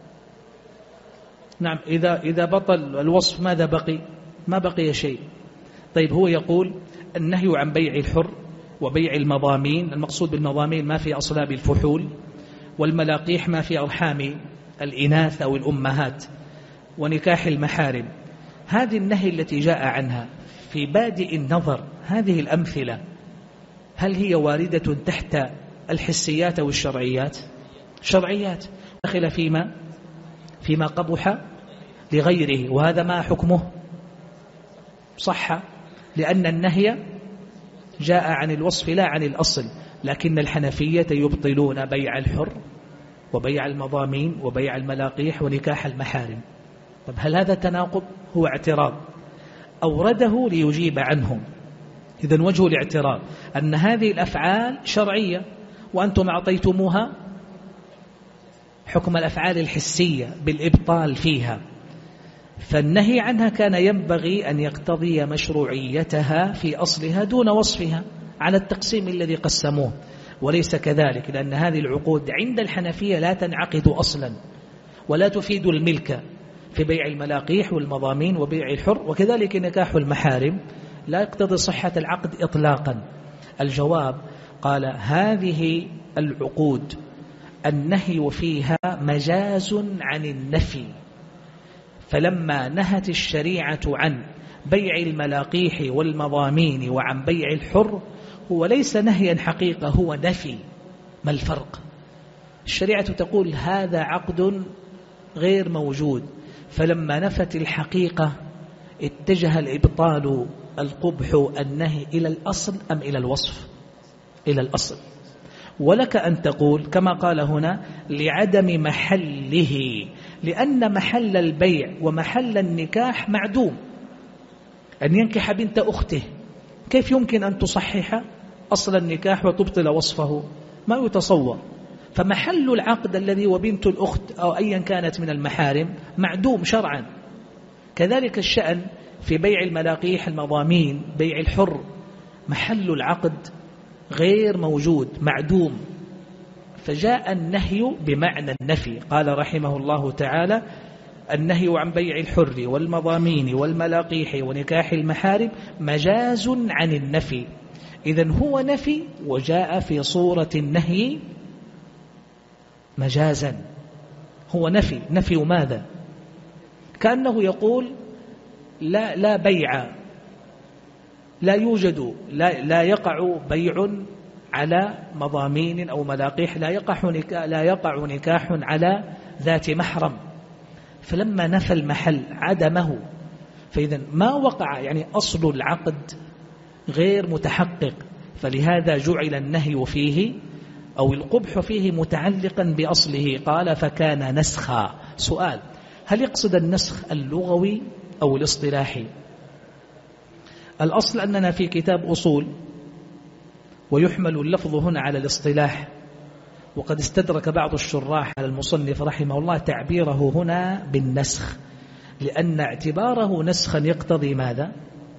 نعم. إذا بطل الوصف ماذا بقي؟ ما بقي شيء. طيب هو يقول النهي عن بيع الحر وبيع المضامين، المقصود بالمضامين ما في أصلاب الفحول، والملاقيح ما في أرحام الإناث أو الأمهات، ونكاح المحارم. هذه النهي التي جاء عنها في بادئ النظر هذه الأمثلة هل هي واردة تحت الحسيات أو الشرعيات؟ شرعيات داخل فيما قبح لغيره، وهذا ما حكمه صح، لأن النهي جاء عن الوصف لا عن الأصل. لكن الحنفية يبطلون بيع الحر وبيع المضامين وبيع الملاقيح ونكاح المحارم. طب هل هذا تناقض؟ هو اعتراض أورده ليجيب عنهم. إذن وجه الاعتراض أن هذه الأفعال شرعية وأنتم أعطيتموها حكم الأفعال الحسية بالإبطال فيها، فالنهي عنها كان ينبغي أن يقتضي مشروعيتها في أصلها دون وصفها على التقسيم الذي قسموه. وليس كذلك، لأن هذه العقود عند الحنفية لا تنعقد أصلا ولا تفيد الملك في بيع الملاقيح والمضامين وبيع الحر، وكذلك نكاح المحارم لا يقتضي صحة العقد إطلاقا. الجواب قال هذه العقود النهي فيها مجاز عن النفي، فلما نهت الشريعة عن بيع الملاقيح والمضامين وعن بيع الحر هو ليس نهيا حقيقة، هو نفي. ما الفرق؟ الشريعة تقول هذا عقد غير موجود، فلما نفت الحقيقة اتجه الإبطال القبح النهي إلى الأصل أم إلى الوصف؟ إلى الأصل. ولك أن تقول كما قال هنا لعدم محله، لأن محل البيع ومحل النكاح معدوم. أن ينكح بنت أخته كيف يمكن أن تصحح أصل النكاح وتبطل وصفه؟ ما يتصور. فمحل العقد الذي وبنت الأخت أو أيا كانت من المحارم معدوم شرعا. كذلك الشأن في بيع الملاقيح المضامين، بيع الحر محل العقد غير موجود معدوم، فجاء النهي بمعنى النفي. قال رحمه الله تعالى النهي عن بيع الحر والمضامين والملاقيح ونكاح المحارم مجاز عن النفي. إذن هو نفي وجاء في صورة النهي مجازا. هو نفي ماذا؟ كأنه يقول لا بيع، لا يوجد، لا يقع بيع على مضامين أو ملاقيح، لا يقع نكاح على ذات محرم. فلما نفى المحل عدمه، فإذا ما وقع يعني أصل العقد غير متحقق، فلهذا جعل النهي فيه أو القبح فيه متعلقا بأصله. قال فكان نسخا. سؤال: هل يقصد النسخ اللغوي أو الاصطلاحي؟ الأصل أننا في كتاب أصول ويحمل اللفظ هنا على الاصطلاح، وقد استدرك بعض الشراح على المصنف رحمه الله تعبيره هنا بالنسخ، لأن اعتباره نسخا يقتضي ماذا؟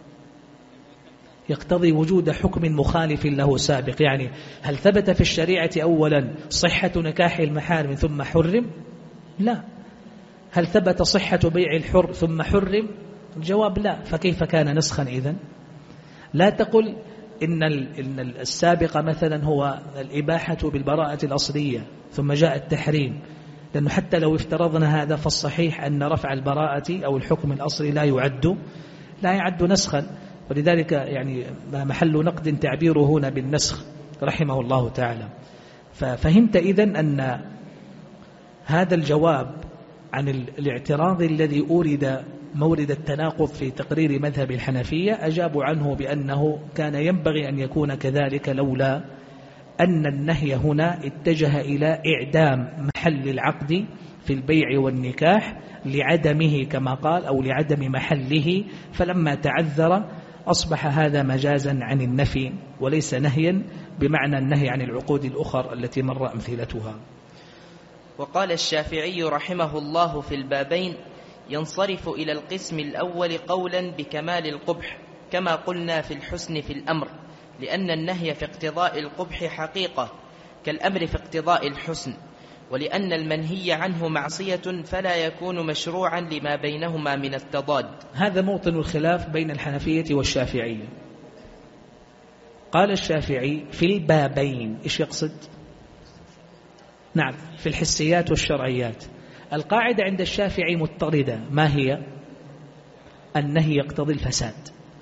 يقتضي وجود حكم مخالف له سابق. يعني هل ثبت في الشريعة أولا صحة نكاح المحارم ثم حرم؟ لا. هل ثبت صحة بيع الحر ثم حرم؟ الجواب لا. فكيف كان نسخا إذن؟ لا تقل إن السابق مثلا هو الإباحة بالبراءة الأصلية ثم جاء التحريم، لأنه حتى لو افترضنا هذا فالصحيح أن رفع البراءة أو الحكم الأصلي لا يعد نسخا، ولذلك يعني محل نقد تعبيره هنا بالنسخ رحمه الله تعالى. ففهمت إذن أن هذا الجواب عن الاعتراض الذي أورد مورد التناقض في تقرير مذهب الحنفية أجابوا عنه بأنه كان ينبغي أن يكون كذلك، لولا أن النهي هنا اتجه إلى إعدام محل العقد في البيع والنكاح لعدمه كما قال أو لعدم محله، فلما تعذر أصبح هذا مجازا عن النفي وليس نهيا بمعنى النهي عن العقود الأخرى التي مر أمثلتها. وقال الشافعي رحمه الله في البابين: ينصرف إلى القسم الأول قولا بكمال القبح كما قلنا في الحسن في الأمر، لأن النهي في اقتضاء القبح حقيقة كالأمر في اقتضاء الحسن، ولأن المنهي عنه معصية فلا يكون مشروعا لما بينهما من التضاد. هذا موطن الخلاف بين الحنفية والشافعية. قال الشافعي في البابين، إيش يقصد؟ نعم، في الحسيات والشرعيات. القاعدة عند الشافعي مضطردة، ما هي؟ النهي يقتضي الفساد،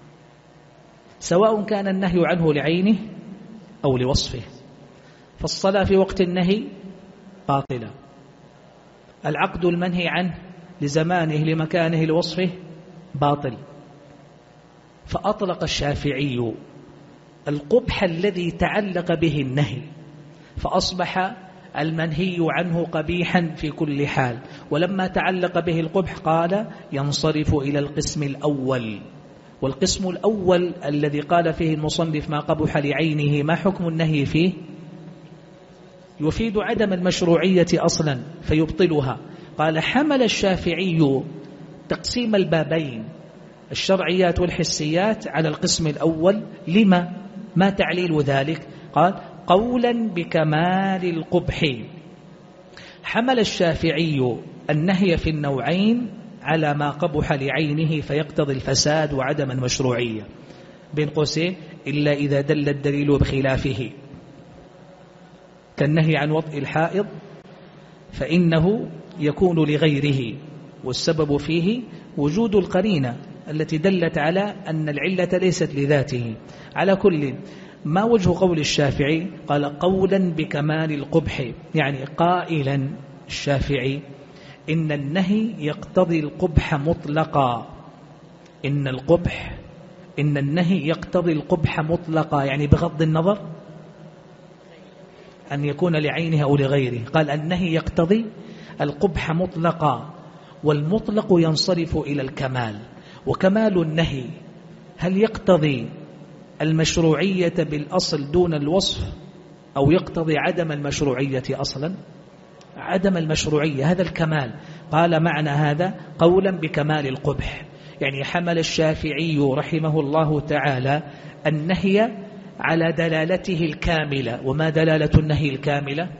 سواء كان النهي عنه لعينه أو لوصفه. فالصلاة في وقت النهي باطلة، العقد المنهي عنه لزمانه لمكانه لوصفه باطل. فأطلق الشافعي القبح الذي تعلق به النهي، فأصبح المنهي عنه قبيحا في كل حال، ولما تعلق به القبح قال ينصرف إلى القسم الأول. والقسم الأول الذي قال فيه المصنف ما قبح لعينه، ما حكم النهي فيه؟ يفيد عدم المشروعية أصلا فيبطلها. قال حمل الشافعي تقسيم البابين الشرعيات والحسيات على القسم الأول. لما؟ ما تعليل ذلك؟ قال قولا بكمال القبح. حمل الشافعي النهي في النوعين على ما قبح لعينه فيقتضي الفساد وعدم المشروعية، بين قوسين إلا إذا دل الدليل بخلافه، كالنهي عن وطئ الحائض فإنه يكون لغيره، والسبب فيه وجود القرينة التي دلت على أن العلة ليست لذاته. على كل ما وجه قول الشافعي؟ قال قولا بكمال القبح، يعني قائلا الشافعي إن النهي يقتضي القبح مطلقا، إن النهي يقتضي القبح مطلقا، يعني بغض النظر أن يكون لعينه أو لغيره. قال النهي يقتضي القبح مطلقا، والمطلق ينصرف إلى الكمال. وكمال النهي هل يقتضي المشروعية بالأصل دون الوصف، أو يقتضي عدم المشروعية أصلا؟ عدم المشروعية، هذا الكمال. قال معنى هذا قولا بكمال القبح، يعني حمل الشافعي رحمه الله تعالى النهي على دلالته الكاملة. وما دلالة النهي الكاملة؟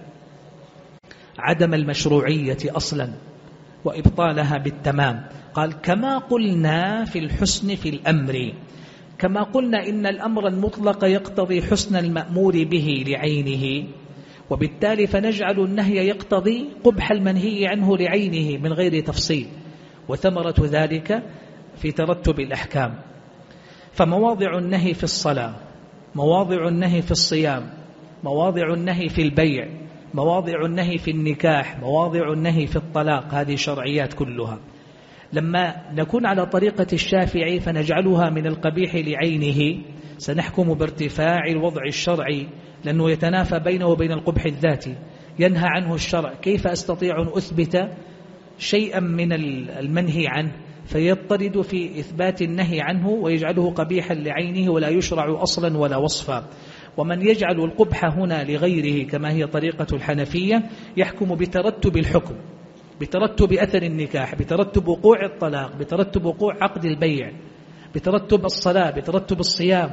عدم المشروعية أصلا وإبطالها بالتمام. قال كما قلنا في الحسن في الأمر، كما قلنا إن الأمر المطلق يقتضي حسن المأمور به لعينه، وبالتالي فنجعل النهي يقتضي قبح المنهي عنه لعينه من غير تفصيل، وثمرة ذلك في ترتب الأحكام. فمواضع النهي في الصلاة، مواضع النهي في الصيام، مواضع النهي في البيع، مواضع النهي في النكاح، مواضع النهي في الطلاق، هذه شرعيات كلها. لما نكون على طريقة الشافعي فنجعلها من القبيح لعينه، سنحكم بارتفاع الوضع الشرعي، لأنه يتنافى بينه وبين القبح الذاتي، ينهى عنه الشرع. كيف أستطيع أن أثبت شيئا من المنهي عنه فيضطرد في إثبات النهي عنه ويجعله قبيحا لعينه ولا يشرع أصلا ولا وصفا؟ ومن يجعل القبح هنا لغيره كما هي طريقة الحنفية يحكم بترتب الحكم، بترتب أثر النكاح، بترتب وقوع الطلاق، بترتب وقوع عقد البيع، بترتب الصلاة، بترتب الصيام،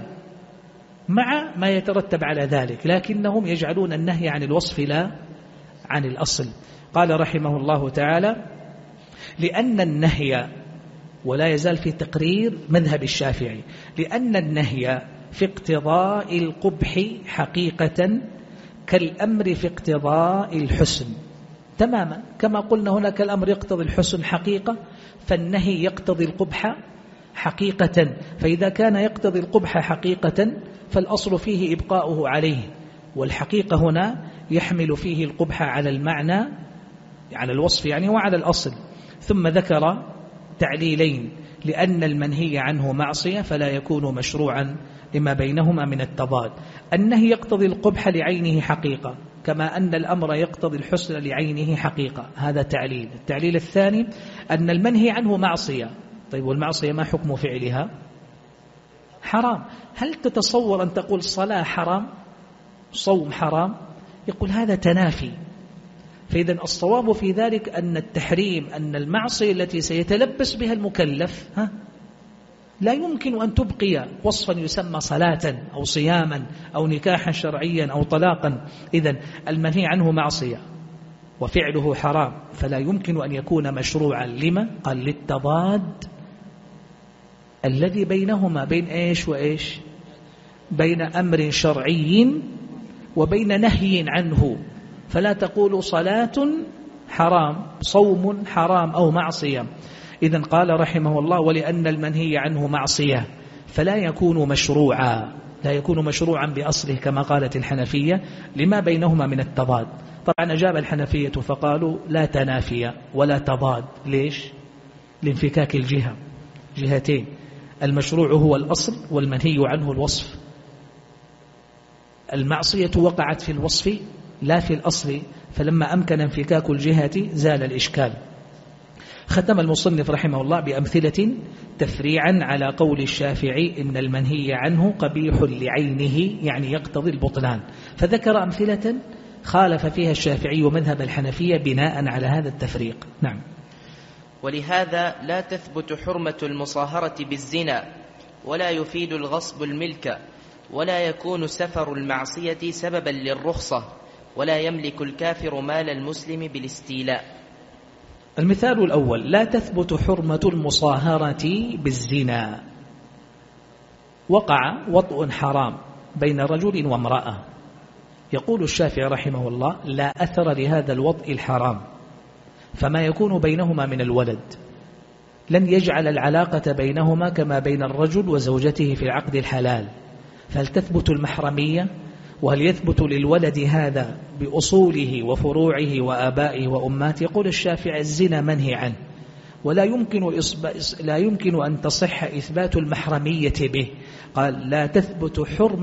مع ما يترتب على ذلك، لكنهم يجعلون النهي عن الوصف لا عن الأصل. قال رحمه الله تعالى لأن النهي، ولا يزال في تقرير مذهب الشافعي، لأن النهي في اقتضاء القبح حقيقة كالأمر في اقتضاء الحسن تماما. كما قلنا هناك الأمر يقتضي الحسن حقيقة، فالنهي يقتضي القبح حقيقة. فإذا كان يقتضي القبح حقيقة فالأصل فيه إبقاؤه عليه، والحقيقة هنا يحمل فيه القبح على المعنى، على الوصف يعني، وعلى الأصل. ثم ذكر تعليلين: لأن المنهي عنه معصية فلا يكون مشروعا لما بينهما من التضاد. النهي يقتضي القبح لعينه حقيقة، كما أن الأمر يقتضي الحسن لعينه حقيقة. هذا تعليل. التعليل الثاني أن المنهي عنه معصية. طيب والمعصية ما حكم فعلها؟ حرام. هل تتصور أن تقول صلاة حرام، صوم حرام؟ يقول هذا تنافي. فإذا الصواب في ذلك أن التحريم، أن المعصية التي سيتلبس بها المكلف لا يمكن أن تبقي وصفا يسمى صلاة أو صياما أو نكاحا شرعيا أو طلاقا. إذن المنهي عنه معصية وفعله حرام، فلا يمكن أن يكون مشروعا. لما؟ قال للتضاد الذي بينهما، بين إيش وإيش؟ بين أمر شرعي وبين نهي عنه. فلا تقول صلاة حرام، صوم حرام أو معصية. إذن قال رحمه الله ولأن المنهي عنه معصية فلا يكون مشروعا، لا يكون مشروعا بأصله كما قالت الحنفية لما بينهما من التضاد. طبعا أجاب الحنفية فقالوا لا تنافي ولا تضاد. ليش؟ لانفكاك الجهة، جهتين، المشروع هو الأصل والمنهي عنه الوصف. المعصية وقعت في الوصف لا في الأصل، فلما أمكن انفكاك الجهة زال الإشكال. ختم المصنف رحمه الله بأمثلة تفريعا على قول الشافعي إن المنهي عنه قبيح لعينه، يعني يقتضي البطلان. فذكر أمثلة خالف فيها الشافعي ومذهب الحنفية بناء على هذا التفريق. نعم. ولهذا لا تثبت حرمة المصاهرة بالزنا، ولا يفيد الغصب الملك، ولا يكون سفر المعصية سببا للرخصة، ولا يملك الكافر مال المسلم بالاستيلاء. المثال الأول: لا تثبت حرمة المصاهرة بالزنا. وقع وطء حرام بين رجل وامرأة، يقول الشافعي رحمه الله: لا أثر لهذا الوطء الحرام، فما يكون بينهما من الولد لن يجعل العلاقة بينهما كما بين الرجل وزوجته في العقد الحلال، فهل تثبت المحرمية؟ وهل يثبت للولد هذا بأصوله وفروعه وآبائه وأماته؟ يقول الشافعي: الزنا منهي عنه، ولا يمكن أن تصح إثبات المحرمية به. قال: لا تثبت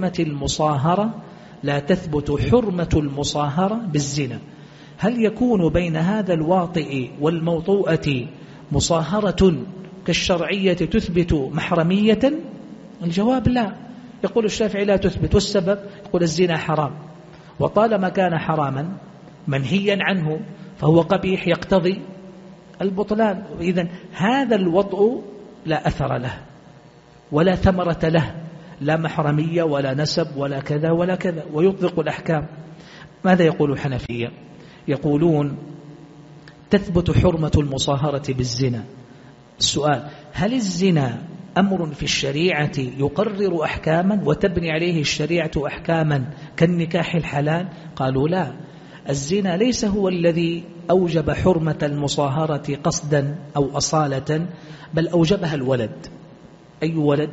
حرمة المصاهرة بالزنا. هل يكون بين هذا الواطئ والموطوءة مصاهرة كالشرعية تثبت محرمية؟ الجواب لا. يقول الشافعي: لا تثبت. والسبب؟ يقول: الزنا حرام، وطالما كان حراما منهيا عنه فهو قبيح يقتضي البطلان. إذن هذا الوطء لا أثر له ولا ثمرة له، لا محرمية ولا نسب ولا كذا ولا كذا، ويطلق الأحكام. ماذا يقول الحنفية؟ يقولون: تثبت حرمة المصاهرة بالزنا. السؤال: هل الزنا أمر في الشريعة يقرر أحكاما وتبني عليه الشريعة أحكاما كالنكاح الحلال؟ قالوا: لا، الزنا ليس هو الذي أوجب حرمة المصاهرة قصدا أو أصالة، بل أوجبها الولد. أي ولد؟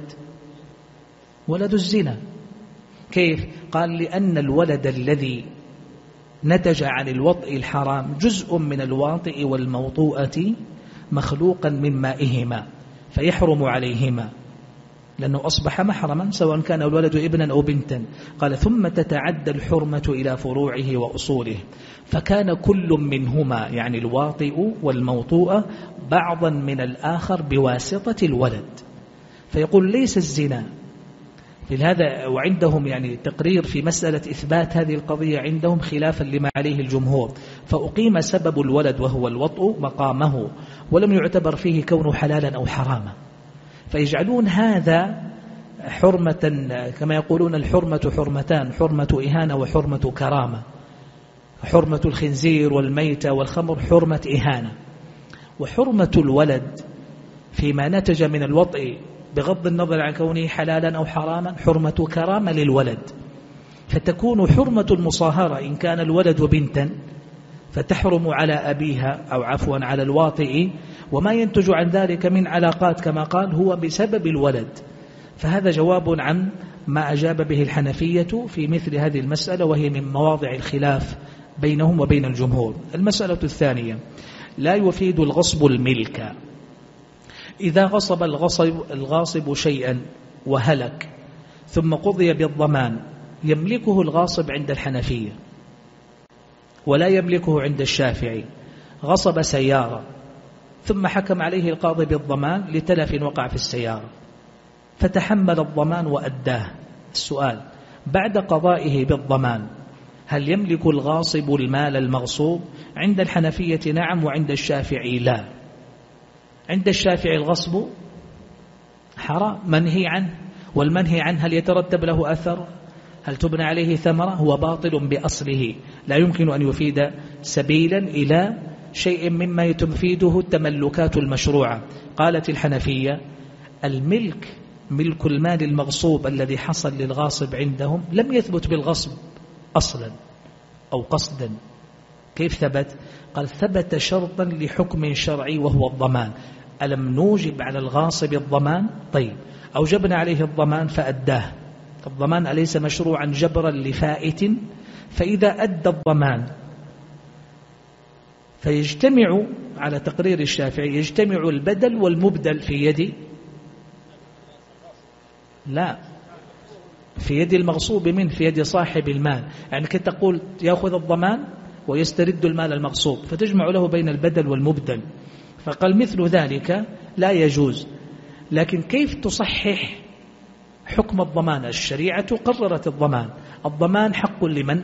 ولد الزنا. كيف؟ قال: لأن الولد الذي نتج عن الوطء الحرام جزء من الواطئ والموطوءة مخلوقا من مائهما، فيحرم عليهما لأنه أصبح محرما سواء كان الولد ابنا أو بنتا. قال: ثم تتعدى الحرمة إلى فروعه وأصوله، فكان كل منهما يعني الواطئ والموطوء بعضا من الآخر بواسطة الولد. فيقول: ليس الزنا في هذا. وعندهم يعني تقرير في مسألة إثبات هذه القضية عندهم خلافا لما عليه الجمهور، فأقيم سبب الولد وهو الوطء مقامه، ولم يعتبر فيه كونه حلالا أو حراما، فيجعلون هذا حرمة. كما يقولون: الحرمة حرمتان، حرمة إهانة وحرمة كرامة. حرمة الخنزير والميتة والخمر حرمة إهانة، وحرمة الولد فيما نتج من الوطء بغض النظر عن كونه حلالا أو حراما حرمة كرامة للولد. فتكون حرمة المصاهرة إن كان الولد بنتا فتحرم على أبيها أو عفوا على الواطئ، وما ينتج عن ذلك من علاقات كما قال هو بسبب الولد. فهذا جواب عن ما أجاب به الحنفية في مثل هذه المسألة، وهي من مواضع الخلاف بينهم وبين الجمهور. المسألة الثانية: لا يفيد الغصب الملك. إذا غصب الغاصب شيئا وهلك ثم قضي بالضمان، يملكه الغاصب عند الحنفية ولا يملكه عند الشافعي. غصب سيارة ثم حكم عليه القاضي بالضمان لتلف وقع في السيارة، فتحمل الضمان وأداه. السؤال: بعد قضائه بالضمان هل يملك الغاصب المال المغصوب؟ عند الحنفية نعم، وعند الشافعي لا. عند الشافعي الغصب حرام منهي عنه، والمنهي عنه هل يترتب له أثر؟ هل تبنى عليه ثمرة؟ هو باطل بأصله، لا يمكن أن يفيد سبيلا إلى شيء مما تفيده التملكات المشروعة. قالت الحنفية: الملك ملك المال المغصوب الذي حصل للغاصب عندهم لم يثبت بالغصب أصلا أو قصدا. كيف ثبت؟ قال: ثبت شرطا لحكم شرعي وهو الضمان. ألم نوجب على الغاصب الضمان؟ طيب، أوجبنا عليه الضمان فأداه. الضمان أليس مشروعا جبرا لفائت؟ فإذا أدى الضمان فيجتمع على تقرير الشافعي يجتمع البدل والمبدل في يد لا في يد المغصوب منه، في يد صاحب المال. يعني كي تقول يأخذ الضمان ويسترد المال المغصوب، فتجمع له بين البدل والمبدل. فقال: مثل ذلك لا يجوز. لكن كيف تصحح حكم الضمان؟ الشريعة قررت الضمان حق لمن؟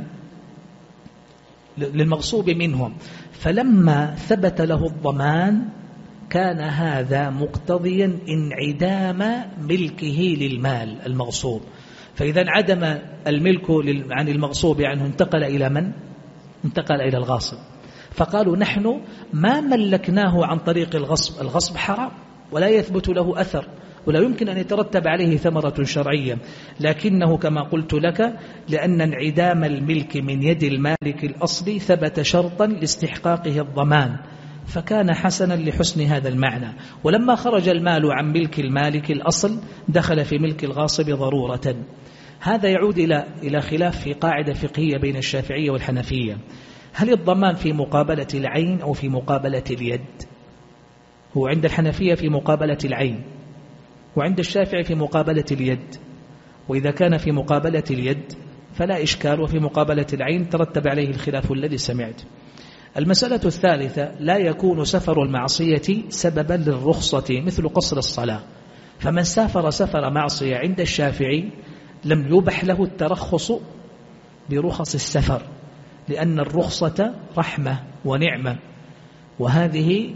للمغصوب منهم. فلما ثبت له الضمان كان هذا مقتضيا انعدام ملكه للمال المغصوب، فإذا انعدم الملك عن المغصوب عنه انتقل إلى من؟ انتقل إلى الغاصب. فقالوا نحن ما ملكناه عن طريق الغصب، الغصب حرام ولا يثبت له أثر ولا يمكن أن يترتب عليه ثمرة شرعية، لكنه كما قلت لك لأن انعدام الملك من يد المالك الأصلي ثبت شرطا لاستحقاقه الضمان، فكان حسنا لحسن هذا المعنى. ولما خرج المال عن ملك المالك الأصل دخل في ملك الغاصب ضرورة. هذا يعود إلى خلاف في قاعدة فقهية بين الشافعية والحنفية: هل الضمان في مقابلة العين أو في مقابلة اليد؟ هو عند الحنفية في مقابلة العين، وعند الشافعي في مقابلة اليد. وإذا كان في مقابلة اليد فلا إشكال، وفي مقابلة العين ترتب عليه الخلاف الذي سمعت. المسألة الثالثة: لا يكون سفر المعصية سببا للرخصة مثل قصر الصلاة. فمن سافر سفر معصية عند الشافعي لم يبح له الترخص برخص السفر، لأن الرخصة رحمة ونعمة، وهذه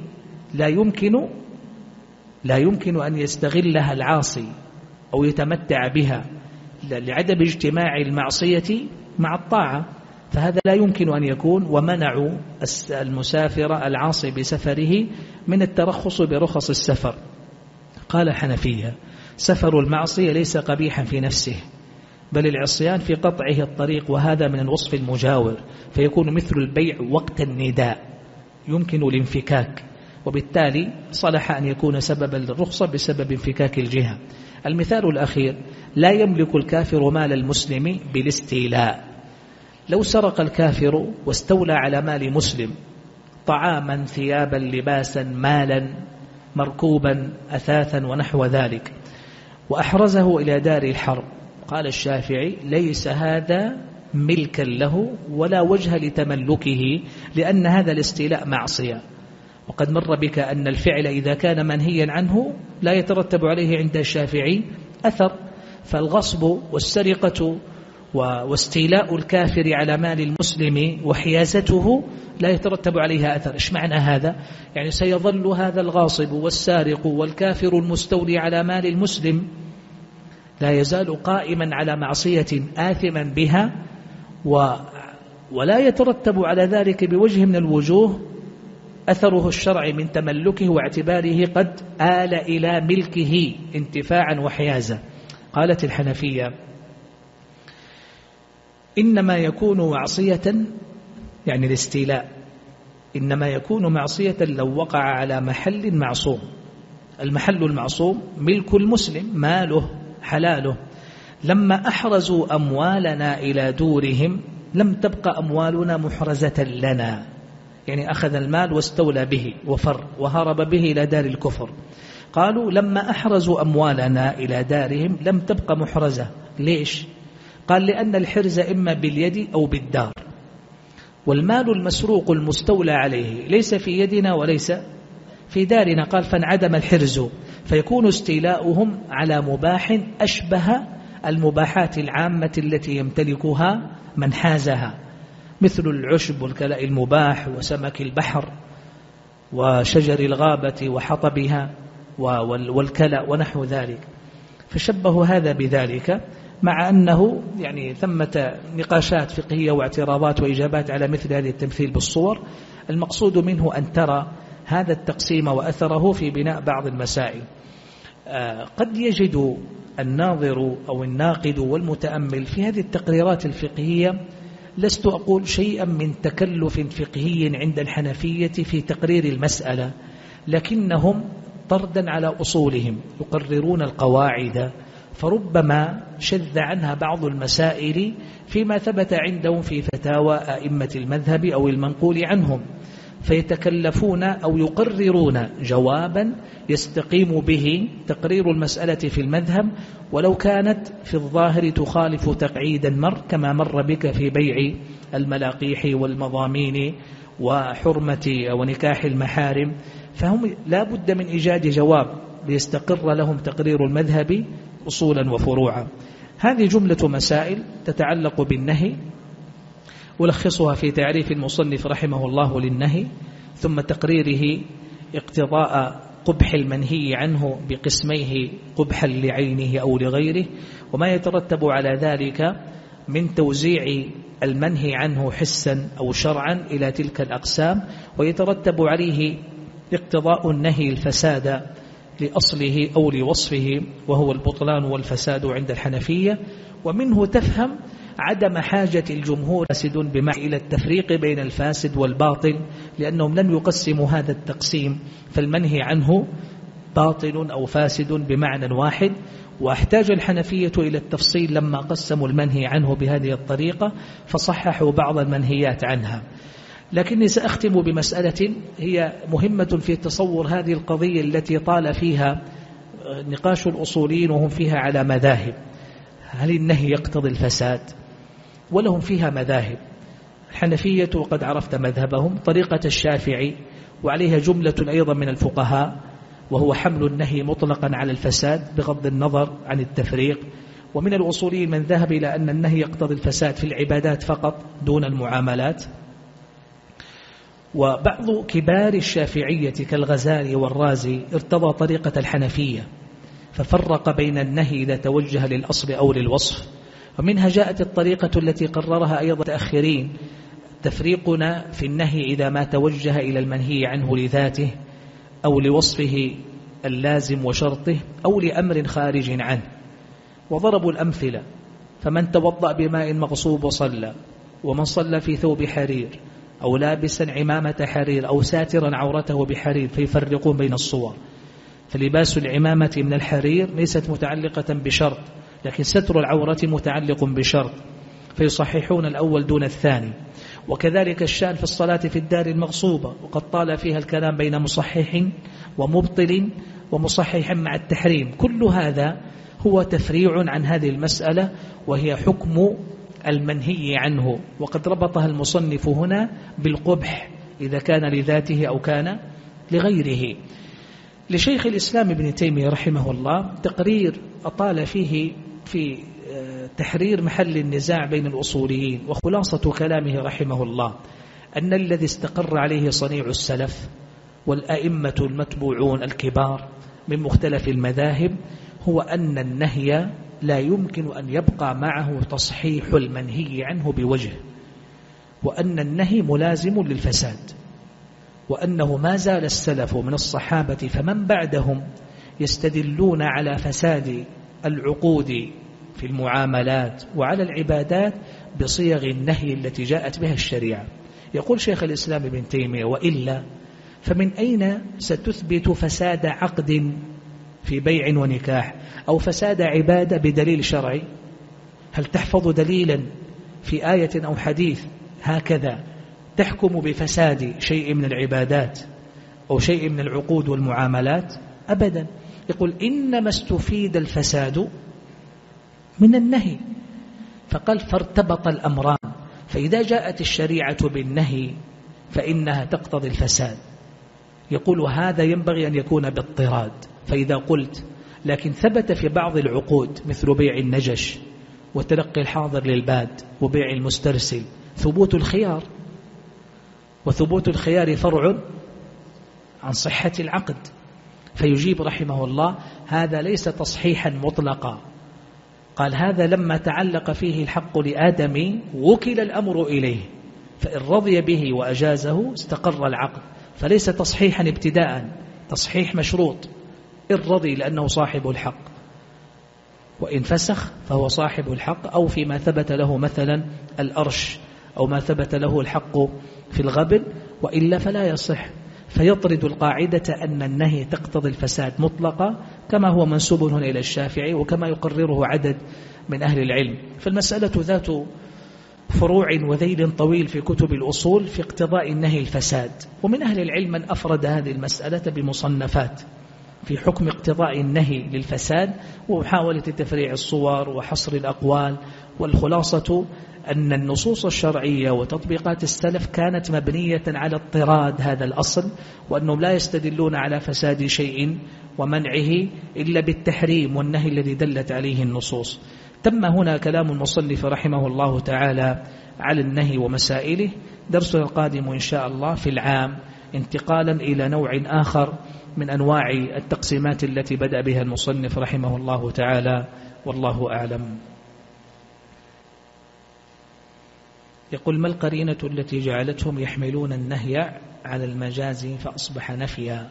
لا يمكن أن يستغلها العاصي أو يتمتع بها لعدم اجتماع المعصية مع الطاعة، فهذا لا يمكن أن يكون. ومنعوا المسافر العاصي بسفره من الترخص برخص السفر. قال الحنفية: سفر المعصية ليس قبيحا في نفسه، بل العصيان في قطعه الطريق، وهذا من الوصف المجاور، فيكون مثل البيع وقت النداء، يمكن الانفكاك، وبالتالي صلح أن يكون سببا للرخصة بسبب انفكاك الجهة. المثال الأخير: لا يملك الكافر مال المسلم بالاستيلاء. لو سرق الكافر واستولى على مال مسلم، طعاما، ثيابا، لباسا، مالا، مركوبا، أثاثا ونحو ذلك، وأحرزه إلى دار الحرب، قال الشافعي: ليس هذا ملكا له ولا وجه لتملكه، لأن هذا الاستيلاء معصية. وقد مر بك أن الفعل إذا كان منهيا عنه لا يترتب عليه عند الشافعي أثر، فالغصب والسرقة واستيلاء الكافر على مال المسلم وحيازته لا يترتب عليها أثر. إيش معنى هذا؟ يعني سيظل هذا الغاصب والسارق والكافر المستولي على مال المسلم لا يزال قائما على معصية آثما بها، ولا يترتب على ذلك بوجه من الوجوه أثره الشرعي من تملكه واعتباره قد آل إلى ملكه انتفاعا وحيازا. قالت الحنفية: إنما يكون معصية، يعني الاستيلاء، إنما يكون معصية لو وقع على محل معصوم. المحل المعصوم ملك المسلم، ماله حلاله. لما أحرزوا أموالنا إلى دورهم لم تبقى أموالنا محرزة لنا، يعني أخذ المال واستولى به وفر وهرب به إلى دار الكفر. قالوا: لما أحرزوا أموالنا إلى دارهم لم تبقى محرزة. ليش؟ قال: لأن الحرز إما باليد أو بالدار، والمال المسروق المستولى عليه ليس في يدنا وليس في دارنا. قال: فانعدم الحرز، فيكون استيلاؤهم على مباح أشبه المباحات العامة التي يمتلكها من حازها، مثل العشب والكلاء المباح وسمك البحر وشجر الغابة وحطبها والكلأ ونحو ذلك. فشبهوا هذا بذلك، مع أنه يعني ثمة نقاشات فقهية واعتراضات وإجابات على مثل هذه التمثيل بالصور. المقصود منه أن ترى هذا التقسيم وأثره في بناء بعض المسائل. قد يجد الناظر أو الناقد والمتأمل في هذه التقريرات الفقهية، لست أقول شيئا من تكلف فقهي عند الحنفية في تقرير المسألة، لكنهم طردا على أصولهم يقررون القواعد، فربما شذ عنها بعض المسائل فيما ثبت عندهم في فتاوى أئمة المذهب أو المنقول عنهم، فيتكلفون أو يقررون جوابا يستقيم به تقرير المسألة في المذهب، ولو كانت في الظاهر تخالف تقعيدا كما مر بك في بيع الملاقيح والمضامين وحرمة ونكاح المحارم. فهم لا بد من إيجاد جواب ليستقر لهم تقرير المذهب أصولا وفروعا. هذه جملة مسائل تتعلق بالنهي، ولخصها في تعريف المصنف رحمه الله للنهي، ثم تقريره اقتضاء قبح المنهي عنه بقسميه قبحا لعينه أو لغيره، وما يترتب على ذلك من توزيع المنهي عنه حسا أو شرعا إلى تلك الأقسام، ويترتب عليه اقتضاء النهي الفساد لأصله أو لوصفه، وهو البطلان والفساد عند الحنفية. ومنه تفهم عدم حاجة الجمهور فاسد بمعنى إلى التفريق بين الفاسد والباطل، لأنهم لم يقسموا هذا التقسيم، فالمنهي عنه باطل أو فاسد بمعنى واحد. واحتاج الحنفية إلى التفصيل لما قسموا المنهي عنه بهذه الطريقة، فصححوا بعض المنهيات عنها. لكني سأختم بمسألة هي مهمة في تصور هذه القضية التي طال فيها نقاش الأصوليين وهم فيها على مذاهب. هل النهي يقتضي الفساد؟ ولهم فيها مذاهب. الحنفية وقد عرفت مذهبهم، طريقة الشافعي وعليها جملة أيضا من الفقهاء، وهو حمل النهي مطلقا على الفساد بغض النظر عن التفريق. ومن الأصوليين من ذهب إلى أن النهي يقتضي الفساد في العبادات فقط دون المعاملات. وبعض كبار الشافعية كالغزالي والرازي ارتضى طريقة الحنفية، ففرق بين النهي إذا توجه للأصل أو للوصف. ومنها جاءت الطريقة التي قررها أيضا متأخرين، تفريقنا في النهي إذا ما توجه إلى المنهي عنه لذاته أو لوصفه اللازم وشرطه أو لأمر خارج عنه. وضربوا الأمثلة: فمن توضأ بماء مغصوب وصلى، ومن صلى في ثوب حرير أو لابسا عمامة حرير أو ساترا عورته بحرير، فيفرقون بين الصور. فلباس العمامة من الحرير ليست متعلقة بشرط، لكن ستر العورة متعلق بشرط، فيصححون الأول دون الثاني. وكذلك الشأن في الصلاة في الدار المغصوبة، وقد طال فيها الكلام بين مصحح ومبطل ومصحح مع التحريم. كل هذا هو تفريع عن هذه المسألة، وهي حكم المنهي عنه، وقد ربطها المصنف هنا بالقبح إذا كان لذاته أو كان لغيره. لشيخ الإسلام ابن تيمية رحمه الله تقرير أطال فيه في تحرير محل النزاع بين الأصوليين، وخلاصة كلامه رحمه الله أن الذي استقر عليه صنيع السلف والأئمة المتبوعون الكبار من مختلف المذاهب هو أن النهي لا يمكن أن يبقى معه تصحيح المنهي عنه بوجه، وأن النهي ملازم للفساد، وأنه ما زال السلف من الصحابة فمن بعدهم يستدلون على فساد العقود في المعاملات وعلى العبادات بصيغ النهي التي جاءت بها الشريعة. يقول شيخ الإسلام ابن تيمية: وإلا فمن أين ستثبت فساد عقد في بيع ونكاح أو فساد عبادة بدليل شرعي؟ هل تحفظ دليلا في آية أو حديث هكذا تحكم بفساد شيء من العبادات أو شيء من العقود والمعاملات؟ أبدا. يقول: إنما استفيد الفساد من النهي. فقال: فارتبط الأمران، فإذا جاءت الشريعة بالنهي فإنها تقتضي الفساد. يقول: هذا ينبغي أن يكون باضطراد. فإذا قلت لكن ثبت في بعض العقود مثل بيع النجش وتلقي الحاضر للباد وبيع المسترسل ثبوت الخيار، وثبوت الخيار فرع عن صحة العقد، فيجيب رحمه الله: هذا ليس تصحيحا مطلقا. قال: هذا لما تعلق فيه الحق لآدم وكل الأمر إليه، فإن رضي به وأجازه استقر العقد، فليس تصحيحا ابتداء، تصحيح مشروط إن رضي لأنه صاحب الحق، وإن فسخ فهو صاحب الحق، أو فيما ثبت له مثلا الأرش أو ما ثبت له الحق في الغبن، وإلا فلا يصح. فيطرد القاعدة أن النهي تقتضي الفساد مطلقا، كما هو منسوب هنا إلى الشافعي وكما يقرره عدد من أهل العلم. فالمسألة ذات فروع وذيل طويل في كتب الأصول في اقتضاء النهي الفساد. ومن أهل العلم من أفرد هذه المسألة بمصنفات في حكم اقتضاء النهي للفساد ومحاولة تفريع الصور وحصر الأقوال. والخلاصة أن النصوص الشرعية وتطبيقات السلف كانت مبنية على اضطراد هذا الأصل، وأنهم لا يستدلون على فساد شيء ومنعه إلا بالتحريم والنهي الذي دلت عليه النصوص. تم هنا كلام المصنف رحمه الله تعالى على النهي ومسائله. درسنا القادم إن شاء الله في العام انتقالا إلى نوع آخر من أنواع التقسيمات التي بدأ بها المصنف رحمه الله تعالى، والله أعلم. يقول: ما القرينة التي جعلتهم يحملون النهي على المجاز فأصبح نفيا؟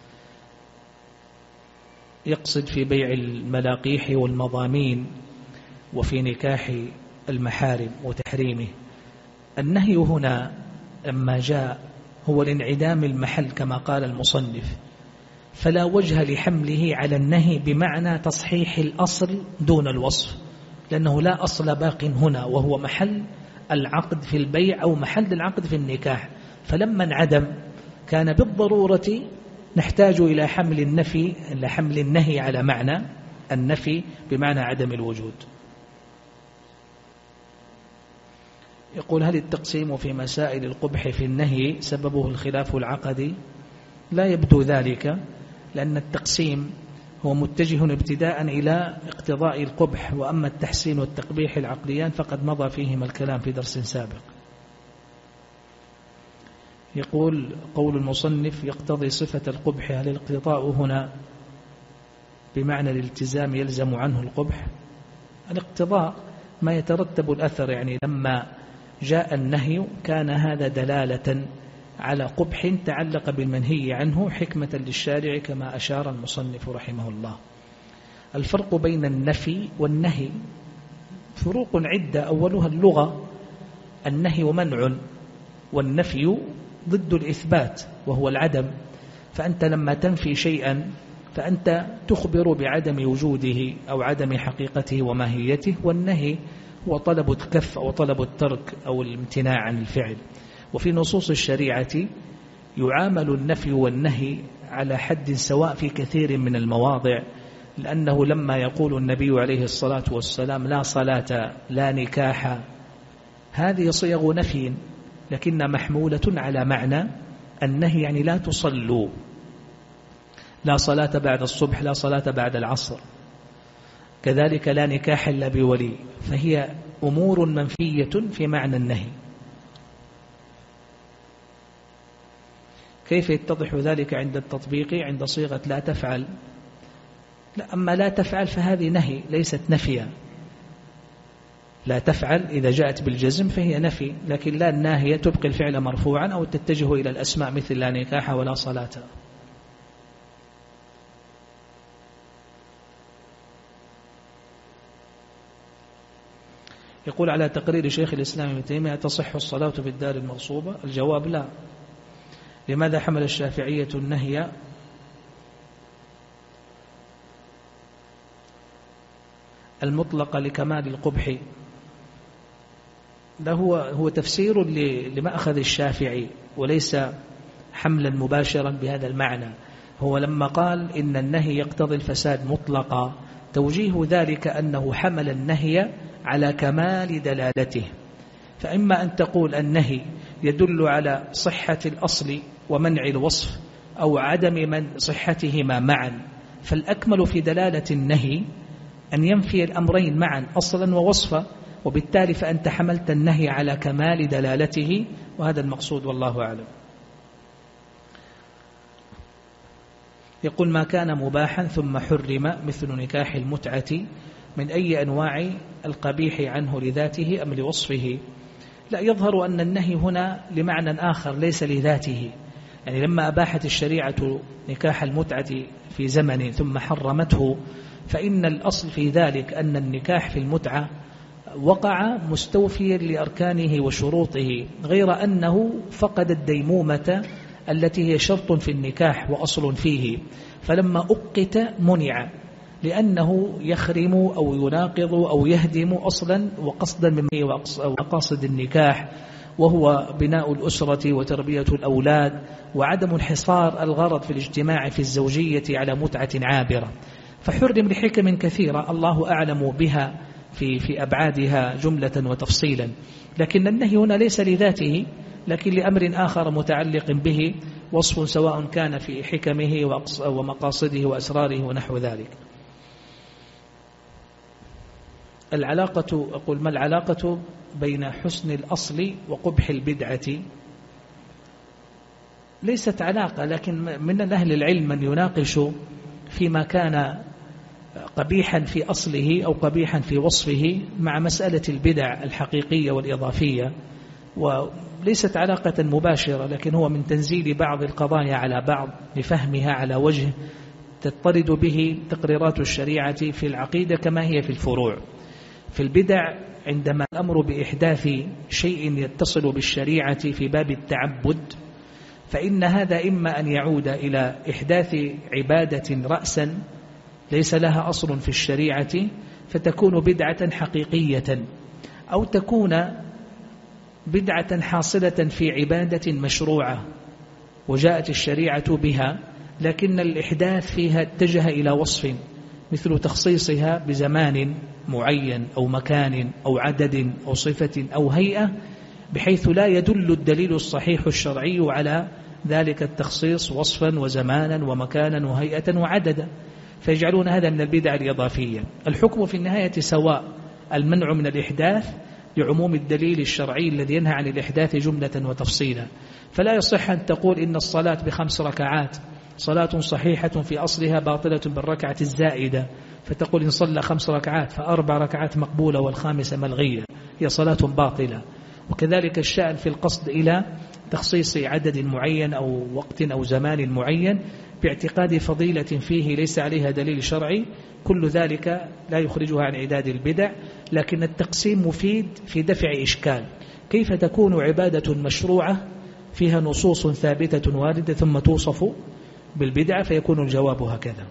يقصد في بيع الملاقيح والمضامين وفي نكاح المحارم وتحريمه. النهي هنا لما جاء هو لانعدام المحل كما قال المصنف، فلا وجه لحمله على النهي بمعنى تصحيح الأصل دون الوصف، لأنه لا أصل باق هنا وهو محل العقد في البيع أو محل العقد في النكاح، فلما انعدم كان بالضرورة نحتاج إلى حمل النهي على معنى النفي بمعنى عدم الوجود. يقول: هل التقسيم في مسائل القبح في النهي سببه الخلاف العقدي؟ لا يبدو ذلك، لأن التقسيم هو متجه ابتداء إلى اقتضاء القبح، وأما التحسين والتقبيح العقليان فقد مضى فيهما الكلام في درس سابق. يقول: قول المصنف يقتضي صفة القبح، هل الاقتضاء هنا بمعنى الالتزام يلزم عنه القبح؟ الاقتضاء ما يترتب الأثر، يعني لما جاء النهي كان هذا دلالة على قبح تعلق بالمنهي عنه حكمة للشارع كما أشار المصنف رحمه الله. الفرق بين النفي والنهي فروق عدة، أولها اللغة، النهي منع والنفي ضد الإثبات وهو العدم، فأنت لما تنفي شيئا فأنت تخبر بعدم وجوده أو عدم حقيقته وماهيته، والنهي هو طلب الكف أو طلب الترك أو الامتناع عن الفعل. وفي نصوص الشريعة يعامل النفي والنهي على حد سواء في كثير من المواضع، لأنه لما يقول النبي عليه الصلاة والسلام لا صلاة لا نكاح، هذه صيغ نفي لكن محمولة على معنى النهي، يعني لا تصلوا، لا صلاة بعد الصبح، لا صلاة بعد العصر، كذلك لا نكاح إلا بولي، فهي أمور منفية في معنى النهي. كيف يتضح ذلك عند التطبيق عند صيغة لا تفعل؟ لا، أما لا تفعل فهذه نهي ليست نفيا، لا تفعل إذا جاءت بالجزم فهي نفي، لكن لا الناهية تبقي الفعل مرفوعا أو تتجه إلى الأسماء مثل لا نكاح ولا صلاة. يقول: على تقرير شيخ الإسلام ابن تيمية تصح الصلاة في الدار المغصوبة؟ الجواب لا. لماذا حمل الشافعية النهي المطلق لكمال القبح؟ ده هو تفسير لمأخذ الشافعي وليس حملا مباشرا بهذا المعنى. هو لما قال إن النهي يقتضي الفساد مطلقا، توجيه ذلك أنه حمل النهي على كمال دلالته، فإما أن تقول النهي يدل على صحة الأصل ومنع الوصف أو عدم من صحتهما معا، فالأكمل في دلالة النهي أن ينفي الأمرين معا أصلا ووصفا، وبالتالي فأنت حملت النهي على كمال دلالته، وهذا المقصود والله أعلم. يقول: ما كان مباحا ثم حرم مثل نكاح المتعة من أي أنواع القبيح عنه لذاته أم لوصفه؟ لا، يظهر أن النهي هنا لمعنى آخر ليس لذاته، يعني لما أباحت الشريعة نكاح المتعة في زمن ثم حرمته، فإن الأصل في ذلك أن النكاح في المتعة وقع مستوفيا لأركانه وشروطه، غير أنه فقد الديمومة التي هي شرط في النكاح وأصل فيه، فلما أقت منع لأنه يخرم أو يناقض أو يهدم أصلا وقصدا من مقاصد النكاح، وهو بناء الأسرة وتربية الأولاد وعدم انحصار الغرض في الاجتماع في الزوجية على متعة عابرة، فحرم لحكم كثيرة الله أعلم بها في أبعادها جملة وتفصيلا. لكن النهي هنا ليس لذاته، لكن لأمر آخر متعلق به، وصف سواء كان في حكمه ومقاصده وأسراره ونحو ذلك. أقول: ما العلاقة بين حسن الأصل وقبح البدعة؟ ليست علاقة، لكن من أهل العلم من يناقش فيما كان قبيحا في أصله أو قبيحا في وصفه مع مسألة البدع الحقيقية والإضافية، وليست علاقة مباشرة، لكن هو من تنزيل بعض القضايا على بعض لفهمها على وجه تضطرد به تقريرات الشريعة في العقيدة كما هي في الفروع. في البدع عندما الأمر بإحداث شيء يتصل بالشريعة في باب التعبد، فإن هذا إما أن يعود إلى إحداث عبادة رأسا ليس لها أصل في الشريعة فتكون بدعة حقيقية، أو تكون بدعة حاصلة في عبادة مشروعة وجاءت الشريعة بها، لكن الإحداث فيها اتجه إلى وصف مثل تخصيصها بزمان معين أو مكان أو عدد أو صفة أو هيئة، بحيث لا يدل الدليل الصحيح الشرعي على ذلك التخصيص وصفا وزمانا ومكانا وهيئة وعددا، فيجعلون هذا من البدع الإضافية. الحكم في النهاية سواء، المنع من الإحداث لعموم الدليل الشرعي الذي ينهى عن الإحداث جملة وتفصيلا. فلا يصح أن تقول إن الصلاة ب5 ركعات صلاة صحيحة في أصلها باطلة بالركعة الزائدة، فتقول إن صلى 5 ركعات ف4 ركعات مقبولة والخامسة ملغية، هي صلاة باطلة. وكذلك الشأن في القصد إلى تخصيص عدد معين أو وقت أو زمان معين باعتقاد فضيلة فيه ليس عليها دليل شرعي، كل ذلك لا يخرجها عن عداد البدع. لكن التقسيم مفيد في دفع إشكال، كيف تكون عبادة مشروعة فيها نصوص ثابتة واردة ثم توصف بالبدعة؟ فيكون الجواب هكذا.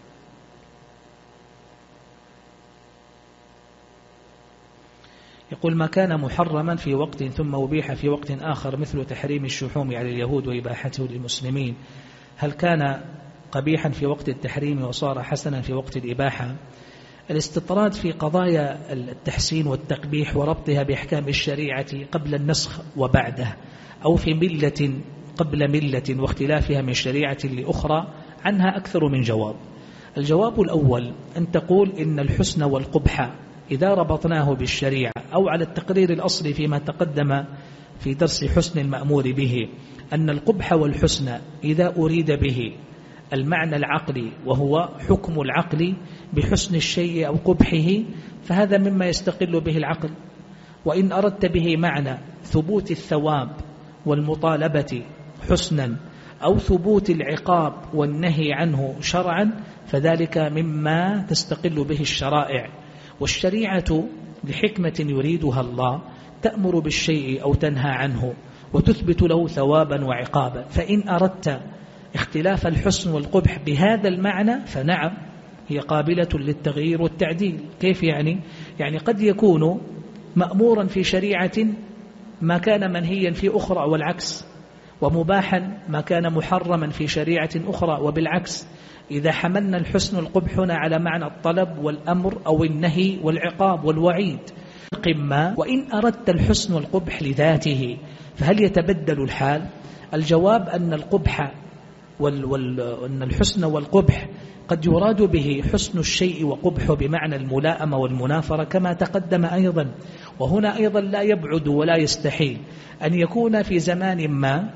يقول: ما كان محرما في وقت ثم أبيح في وقت آخر مثل تحريم الشحوم على اليهود وإباحته للمسلمين، هل كان قبيحا في وقت التحريم وصار حسنا في وقت الإباحة؟ الاستطراد في قضايا التحسين والتقبيح وربطها بأحكام الشريعة قبل النسخ وبعده، أو في ملة قبل ملة واختلافها من شريعة لأخرى، عنها أكثر من جواب. الجواب الأول أن تقول إن الحسن والقبح إذا ربطناه بالشريعة أو على التقرير الأصلي فيما تقدم في درس حسن المأمور به، أن القبح والحسن إذا أريد به المعنى العقلي وهو حكم العقل بحسن الشيء أو قبحه، فهذا مما يستقل به العقل. وإن أردت به معنى ثبوت الثواب والمطالبة حسنا أو ثبوت العقاب والنهي عنه شرعا، فذلك مما تستقل به الشرائع. والشريعة لحكمة يريدها الله تأمر بالشيء أو تنهى عنه وتثبت له ثوابا وعقابا. فإن أردت اختلاف الحسن والقبح بهذا المعنى فنعم، هي قابلة للتغيير والتعديل. كيف يعني؟ يعني قد يكون مأمورا في شريعة ما كان منهيا في أخرى والعكس، ومباحا ما كان محرما في شريعة أخرى وبالعكس. إذا حملنا الحسن والقبح هنا على معنى الطلب والأمر أو النهي والعقاب والوعيد قمة، وإن أردت الحسن والقبح لذاته فهل يتبدل الحال؟ الجواب أن القبح أن الحسن والقبح قد يراد به حسن الشيء وقبحه بمعنى الملائمة والمنافرة كما تقدم أيضا. وهنا أيضا لا يبعد ولا يستحيل أن يكون في زمان ما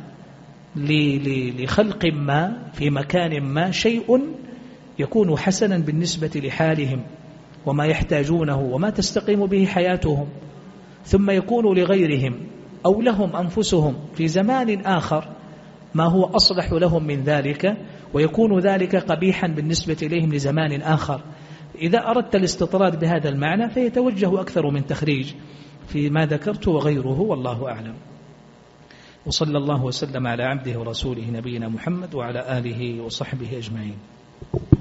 لخلق ما في مكان ما شيء يكون حسنا بالنسبة لحالهم وما يحتاجونه وما تستقيم به حياتهم، ثم يكون لغيرهم أو لهم أنفسهم في زمان آخر ما هو أصلح لهم من ذلك، ويكون ذلك قبيحا بالنسبة إليهم لزمان آخر. إذا أردت الاستطراد بهذا المعنى فيتوجه أكثر من تخريج فيما ذكرت وغيره، والله أعلم. وصلى الله وسلم على عبده ورسوله نبينا محمد وعلى آله وصحبه أجمعين.